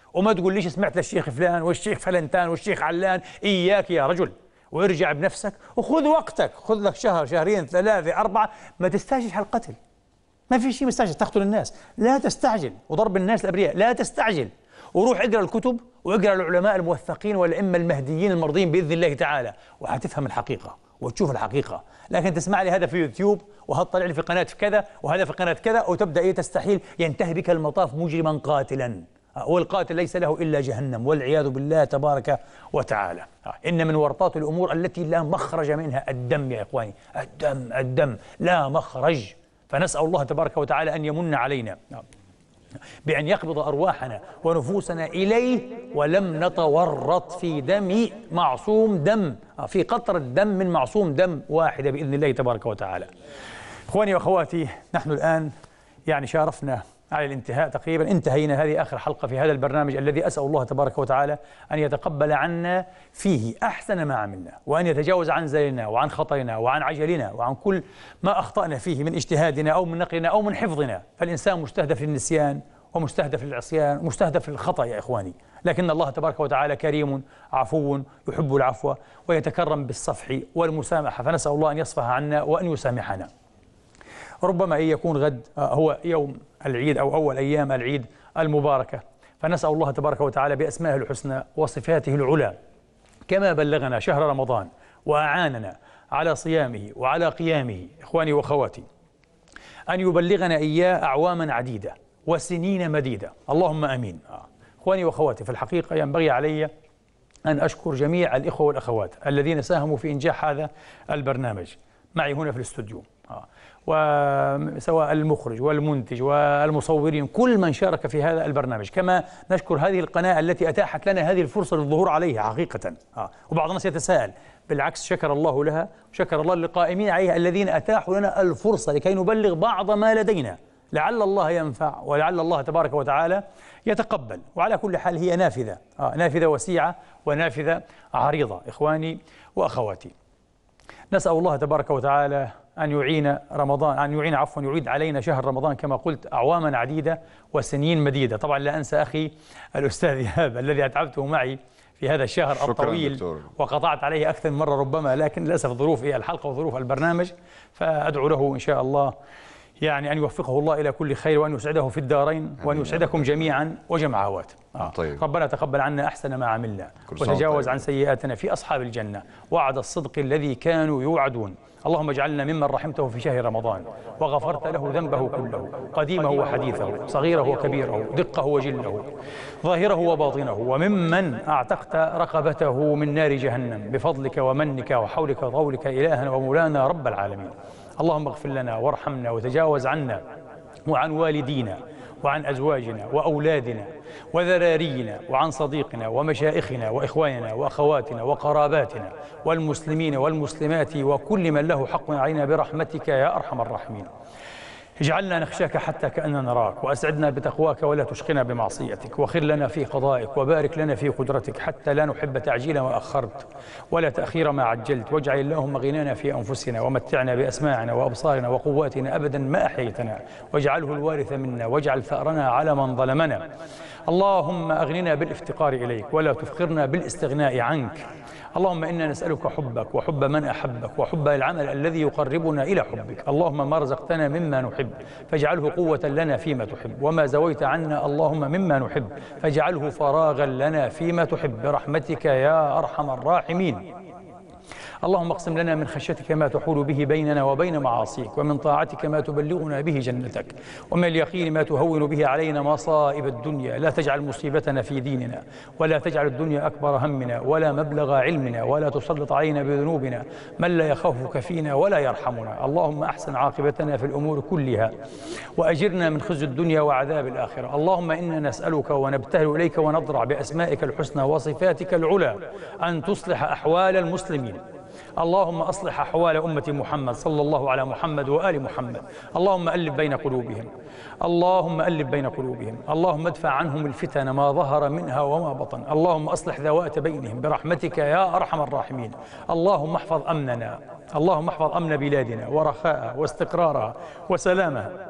S1: وما تقول ليش سمعت للشيخ فلان والشيخ فلنتان والشيخ علان. إياك يا رجل، وارجع بنفسك وخذ وقتك، خذ لك شهر شهرين ثلاثة أربعة، ما تستعجلش على القتل. ما في شيء مستعجل تقتل الناس، لا تستعجل، وضرب الناس الأبرياء لا تستعجل. وروح اقرأ الكتب واقرأ العلماء الموثقين والأئمة المهديين المرضيين بإذن الله تعالى، وحتفهم الحقيقة وتشوف الحقيقة. لكن تسمع لي هذا في يوتيوب وهذا طلع لي في قناة كذا وهذا في قناة كذا، وتبدأ إيه تستحيل ينتهي بك المطاف مجرما قاتلا، والقاتل ليس له إلا جهنم والعياذ بالله تبارك وتعالى. إن من ورطات الأمور التي لا مخرج منها الدم يا إخواني، الدم الدم لا مخرج. فنسأل الله تبارك وتعالى أن يمن علينا بأن يقبض أرواحنا ونفوسنا إليه ولم نتورط في دم معصوم دم، في قطرة دم من معصوم دم واحدة بإذن الله تبارك وتعالى. إخواني وأخواتي، نحن الآن يعني شارفنا على الانتهاء تقريبا، انتهينا. هذه آخر حلقة في هذا البرنامج الذي أسأل الله تبارك وتعالى أن يتقبل عنا فيه أحسن ما عملنا، وأن يتجاوز عن زللنا وعن خطئنا وعن عجلنا وعن كل ما أخطأنا فيه من اجتهادنا أو من نقلنا أو من حفظنا. فالإنسان مستهدف للنسيان ومستهدف للعصيان ومستهدف للخطأ يا إخواني، لكن الله تبارك وتعالى كريم عفو يحب العفو ويتكرم بالصفح والمسامحة، فنسأل الله أن يصفح عنا وأن يسامحنا. ربما أن يكون غد هو يوم العيد أو أول أيام العيد المباركة، فنسأل الله تبارك وتعالى بأسمائه الحسنى وصفاته العلى كما بلغنا شهر رمضان وأعاننا على صيامه وعلى قيامه إخواني وأخواتي أن يبلغنا إياه أعواما عديدة وسنين مديدة، اللهم آمين. إخواني وأخواتي، في الحقيقة ينبغي علي أن أشكر جميع الإخوة والأخوات الذين ساهموا في إنجاح هذا البرنامج معي هنا في الاستوديو، وسواء المخرج والمنتج والمصورين، كل من شارك في هذا البرنامج. كما نشكر هذه القناة التي أتاحت لنا هذه الفرصة للظهور عليها حقيقة. وبعض الناس يتساءل، بالعكس شكر الله لها وشكر الله للقائمين عليها الذين أتاحوا لنا الفرصة لكي نبلغ بعض ما لدينا، لعل الله ينفع ولعل الله تبارك وتعالى يتقبل. وعلى كل حال هي نافذة آه نافذة وسيعة ونافذة عريضة إخواني وأخواتي. نسأل الله تبارك وتعالى أن يعين رمضان أن يعين عفوا يعيد علينا شهر رمضان كما قلت أعواما عديدة وسنين مديدة. طبعا لا أنسى أخي الأستاذ إيهاب الذي أتعبته معي في هذا الشهر الطويل دكتور. وقطعت عليه أكثر من مرة ربما، لكن للأسف ظروف الحلقة وظروف البرنامج، فأدعو له إن شاء الله يعني أن يوفقه الله إلى كل خير وأن يسعده في الدارين وأن يسعدكم جميعا وجمع عوات. آه. طيب. ربنا تقبل عنا أحسن ما عملنا وتجاوز طيب. عن سيئاتنا في أصحاب الجنة وعد الصدق الذي كانوا يوعدون. اللهم اجعلنا ممن رحمته في شهر رمضان وغفرت له ذنبه كله، قديمه وحديثه، صغيره وكبيره، دقه وجله، ظاهره وباطنه، وممن أعتقت رقبته من نار جهنم بفضلك ومنك وحولك وطولك إلهنا ومولانا رب العالمين. اللهم اغفر لنا وارحمنا وتجاوز عنا وعن والدينا وعن أزواجنا وأولادنا وذرارينا وعن صديقنا ومشائخنا وإخواننا وأخواتنا وقراباتنا والمسلمين والمسلمات وكل من له حق علينا برحمتك يا أرحم الراحمين. اجعلنا نخشاك حتى كأننا نراك، وأسعدنا بتقواك ولا تشقنا بمعصيتك، وخر لنا في قضائك وبارك لنا في قدرتك حتى لا نحب تعجيل ما أخرت ولا تأخير ما عجلت. واجعل اللهم غنانا في أنفسنا ومتعنا بأسماعنا وأبصارنا وقواتنا أبدا ما أحييتنا، واجعله الوارث منا واجعل ثأرنا على من ظلمنا. اللهم أغننا بالافتقار إليك ولا تفقرنا بالاستغناء عنك. اللهم إنا نسألك حبك وحب من أحبك وحب العمل الذي يقربنا إلى حبك. اللهم ما رزقتنا مما نحب فاجعله قوة لنا فيما تحب، وما زويت عنا اللهم مما نحب فاجعله فراغا لنا فيما تحب برحمتك يا أرحم الراحمين. اللهم اقسم لنا من خشيتك ما تحول به بيننا وبين معاصيك، ومن طاعتك ما تبلغنا به جنتك، ومن اليقين ما تهون به علينا مصائب الدنيا. لا تجعل مصيبتنا في ديننا، ولا تجعل الدنيا أكبر همنا ولا مبلغ علمنا، ولا تسلط علينا بذنوبنا من لا يخافك فينا ولا يرحمنا. اللهم أحسن عاقبتنا في الأمور كلها وأجرنا من خزي الدنيا وعذاب الآخرة. اللهم إنا نسألك ونبتهل إليك ونضرع بأسمائك الحسنى وصفاتك العلى أن تصلح أحوال المسلمين. اللهم أصلح أحوال أمة محمد صلى الله على محمد وآل محمد. اللهم ألف بين قلوبهم اللهم ألف بين قلوبهم اللهم ادفع عنهم الفتن ما ظهر منها وما بطن. اللهم أصلح ذوات بينهم برحمتك يا أرحم الراحمين. اللهم احفظ أمننا اللهم احفظ أمن بلادنا ورخاءها واستقرارها وسلامها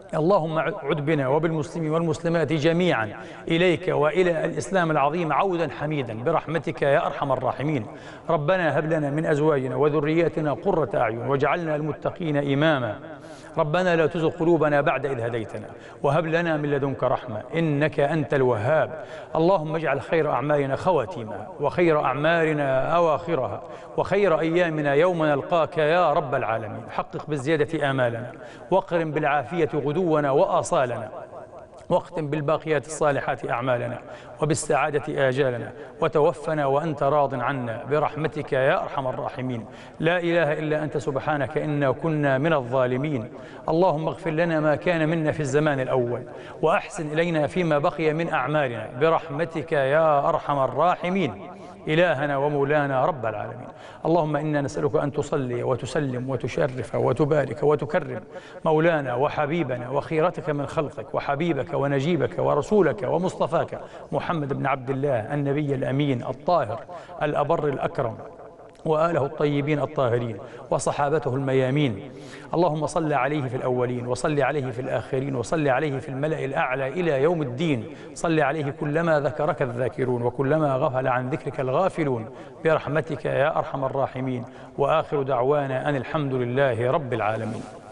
S1: اللهم عد بنا وبالمسلمين والمسلمات جميعا إليك وإلى الإسلام العظيم عودا حميدا برحمتك يا أرحم الراحمين. ربنا هب لنا من أزواجنا وذرياتنا قرة أعين واجعلنا المتقين إماما. ربنا لا تزغ قلوبنا بعد إذ هديتنا وهب لنا من لدنك رحمة إنك أنت الوهاب. اللهم اجعل خير أعمالنا خواتيمها وخير أعمالنا أواخرها وخير أيامنا يوم نلقاك يا رب العالمين. حقق بالزيادة آمالنا واقرن بالعافية غدونا وآصالنا واختم بالباقيات الصالحات أعمالنا وبالسعادة آجالنا وتوفنا وأنت راض عنا برحمتك يا أرحم الراحمين. لا إله إلا أنت سبحانك إنا كنا من الظالمين. اللهم اغفر لنا ما كان منا في الزمان الأول وأحسن إلينا فيما بقي من أعمالنا برحمتك يا أرحم الراحمين. إلهنا ومولانا رب العالمين. اللهم إنا نسألك أن تصلي وتسلم وتشرف وتبارك وتكرم مولانا وحبيبنا وخيرتك من خلقك وحبيبك ونجيبك ورسولك ومصطفاك محمد بن عبد الله النبي الأمين الطاهر الأبر الأكرم وآله الطيبين الطاهرين وصحابته الميامين. اللهم صل عليه في الأولين وصل عليه في الآخرين وصل عليه في الملأ الأعلى إلى يوم الدين. صل عليه كلما ذكرك الذاكرون وكلما غفل عن ذكرك الغافلون برحمتك يا أرحم الراحمين. وآخر دعوانا أن الحمد لله رب العالمين.